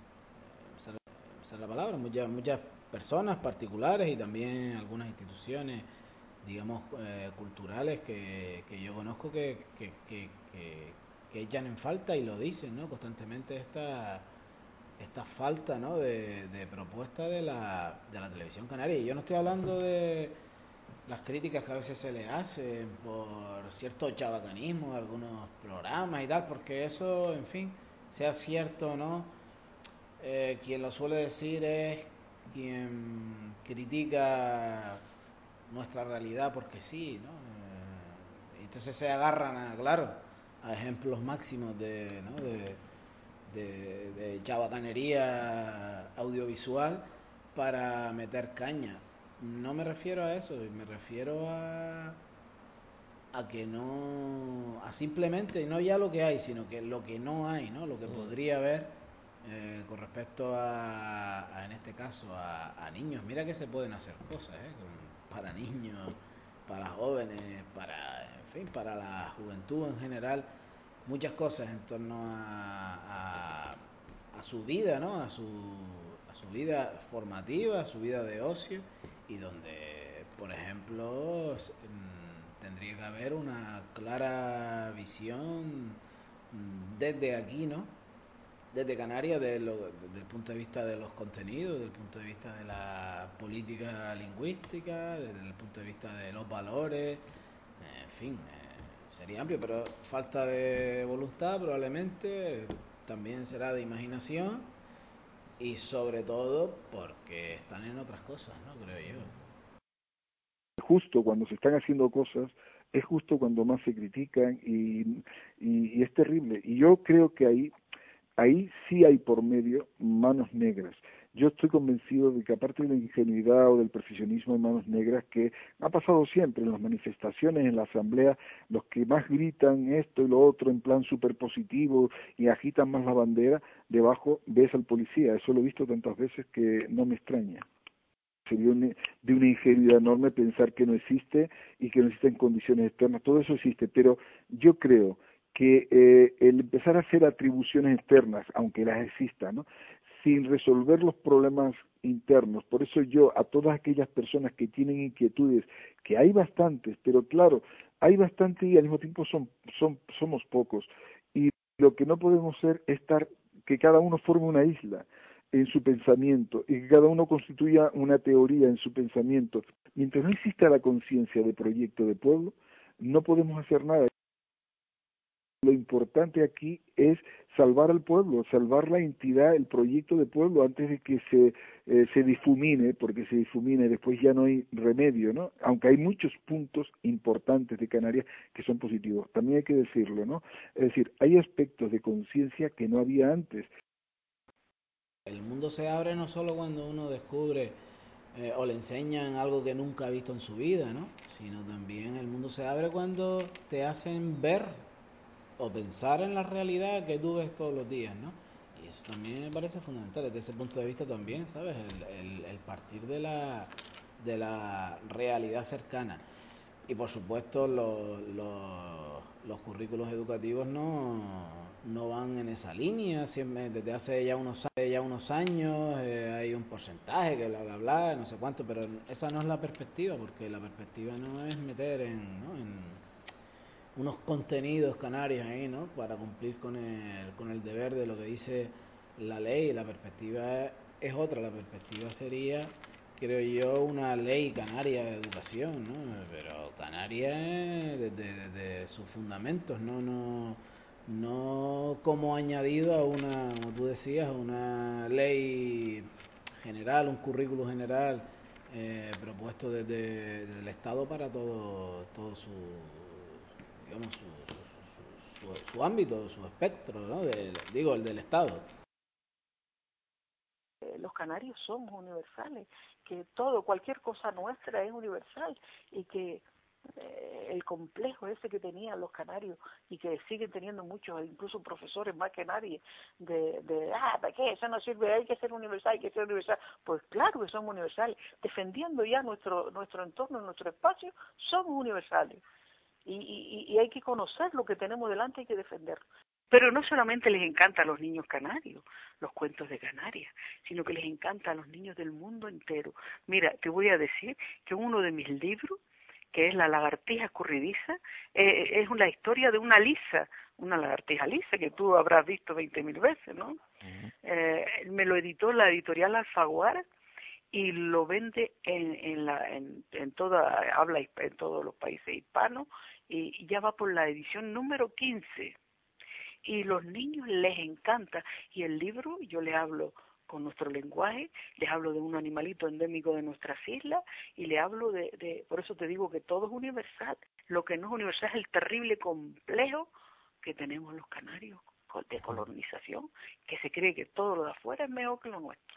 esa es la palabra, muchas, muchas personas particulares y también algunas instituciones, digamos, eh, culturales que, que yo conozco que, que, que, que, que echan en falta y lo dicen, ¿no? Constantemente esta esta falta, ¿no? de, de propuesta de la, de la televisión canaria. Y yo no estoy hablando de las críticas que a veces se le hacen por cierto chabacanismo de algunos programas y tal, porque eso, en fin, sea cierto o no, eh, quien lo suele decir es quien critica nuestra realidad porque sí, ¿no? Eh, entonces se agarran, a, claro, a ejemplos máximos de, ¿no? de de, de chabacanería audiovisual para meter caña. No me refiero a eso, me refiero a a que no, a simplemente no ya lo que hay, sino que lo que no hay, ¿no? Lo que mm. podría haber eh, con respecto a, a, en este caso, a, a niños. Mira que se pueden hacer cosas, ¿eh? Con, para niños, para jóvenes, para, en fin, para la juventud en general, muchas cosas en torno a, a, a su vida, ¿no? A su, a su vida formativa, a su vida de ocio, y donde, por ejemplo, tendría que haber una clara visión desde aquí, ¿no? Desde Canarias, de lo, desde el punto de vista de los contenidos, desde el punto de vista de la política lingüística, desde el punto de vista de los valores, en fin, eh, sería amplio, pero falta de voluntad probablemente, también será de imaginación y sobre todo porque están en otras cosas, ¿no? Creo yo. Justo cuando se están haciendo cosas, es justo cuando más se critican y, y, y es terrible. Y yo creo que ahí, ahí sí hay por medio manos negras. Yo estoy convencido de que aparte de la ingenuidad o del precisionismo de manos negras, que ha pasado siempre en las manifestaciones, en la asamblea, los que más gritan esto y lo otro en plan superpositivo y agitan más la bandera, debajo ves al policía. Eso lo he visto tantas veces que no me extraña. sería un, de una ingenuidad enorme pensar que no existe y que no existen condiciones externas. Todo eso existe, pero yo creo que eh, el empezar a hacer atribuciones externas, aunque las existan, ¿no?, sin resolver los problemas internos. Por eso yo, a todas aquellas personas que tienen inquietudes, que hay bastantes, pero claro, hay bastantes y al mismo tiempo son, son, somos pocos. Y lo que no podemos hacer es estar, que cada uno forme una isla en su pensamiento y que cada uno constituya una teoría en su pensamiento. Mientras no exista la conciencia de proyecto de pueblo, no podemos hacer nada. Lo importante aquí es salvar al pueblo, salvar la entidad, el proyecto de pueblo antes de que se eh, se difumine, porque se difumine después ya no hay remedio, ¿no? Aunque hay muchos puntos importantes de Canarias que son positivos, también hay que decirlo, ¿no? Es decir, hay aspectos de conciencia que no había antes. El mundo se abre no solo cuando uno descubre eh, o le enseñan algo que nunca ha visto en su vida, ¿no?, sino también el mundo se abre cuando te hacen ver o pensar en la realidad que tú ves todos los días, ¿no? Y eso también me parece fundamental desde ese punto de vista también, ¿sabes? El, el, el partir de la, de la realidad cercana. Y por supuesto los, los, los currículos educativos no, no van en esa línea. Siempre, desde hace ya unos, ya unos años eh, hay un porcentaje que bla bla bla, no sé cuánto, pero esa no es la perspectiva, porque la perspectiva no es meter en, ¿no?, en unos contenidos canarios ahí, ¿no?, para cumplir con el, con el deber de lo que dice la ley. La perspectiva es, es otra, la perspectiva sería, creo yo, una ley canaria de educación, ¿no? Pero canaria desde, desde sus fundamentos, no, no, no como añadido a una, como tú decías, una ley general, un currículo general eh, propuesto desde, desde el Estado para todo, todo su, digamos, su, su, su, su ámbito, su espectro, ¿no?, de, digo, el del Estado. Los canarios somos universales, que todo, cualquier cosa nuestra es universal, y que eh, el complejo ese que tenían los canarios y que siguen teniendo muchos, incluso profesores más que nadie, de, de ah, ¿para qué? Eso no sirve, hay que ser universal, hay que ser universal. Pues claro que somos universales, defendiendo ya nuestro nuestro entorno, nuestro espacio, somos universales. Y, y, y hay que conocer lo que tenemos delante, hay que defenderlo. Pero no solamente les encanta a los niños canarios los cuentos de Canarias, sino que les encanta a los niños del mundo entero. Mira, te voy a decir que uno de mis libros, que es La lagartija escurridiza, eh, es una historia de una lisa, una lagartija lisa, que tú habrás visto veinte mil veces, ¿no? Uh-huh. Eh, me lo editó la editorial Alfaguara y lo vende en, en, la, en, en toda habla, en todos los países hispanos, y ya va por la edición número quince. Y los niños les encanta, y el libro yo le hablo con nuestro lenguaje, les hablo de un animalito endémico de nuestras islas, y le hablo de, de, por eso te digo que todo es universal. Lo que no es universal es el terrible complejo que tenemos los canarios de colonización, que se cree que todo lo de afuera es mejor que lo nuestro.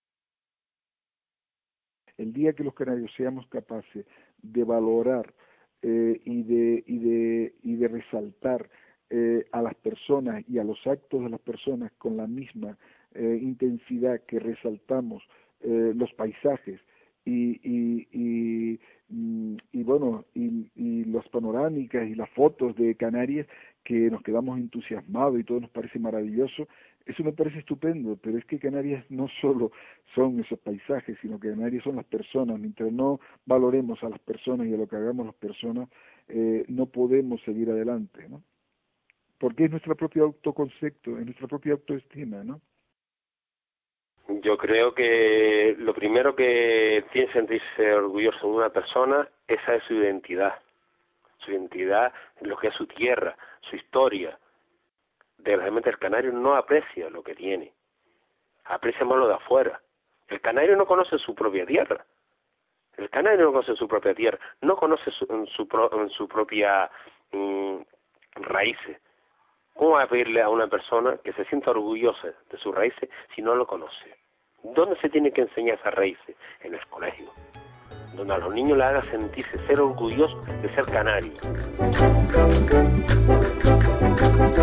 El día que los canarios seamos capaces de valorar eh, y de y de y de resaltar eh, a las personas y a los actos de las personas con la misma eh, intensidad que resaltamos eh, los paisajes y y y, y, y bueno y, y las panorámicas y las fotos de Canarias, que nos quedamos entusiasmados y todo nos parece maravilloso. Eso me parece estupendo, pero es que Canarias no solo son esos paisajes, sino que Canarias son las personas. Mientras no valoremos a las personas y a lo que hagamos las personas, eh, no podemos seguir adelante, ¿no? Porque es nuestro propio autoconcepto, es nuestra propia autoestima, ¿no? Yo creo que lo primero que tiene que sentirse orgulloso de una persona, esa es su identidad. Su identidad, lo que es su tierra, su historia. Desgraciadamente el canario no aprecia lo que tiene, aprecia más lo de afuera. El canario no conoce su propia tierra, el canario no conoce su propia tierra, no conoce su, su, su, su propia mmm, raíces. ¿Cómo va a pedirle a una persona que se sienta orgullosa de sus raíces si no lo conoce? ¿Dónde se tiene que enseñar esas raíces? En el colegio, donde a los niños les haga sentirse ser orgullosos de ser canarios.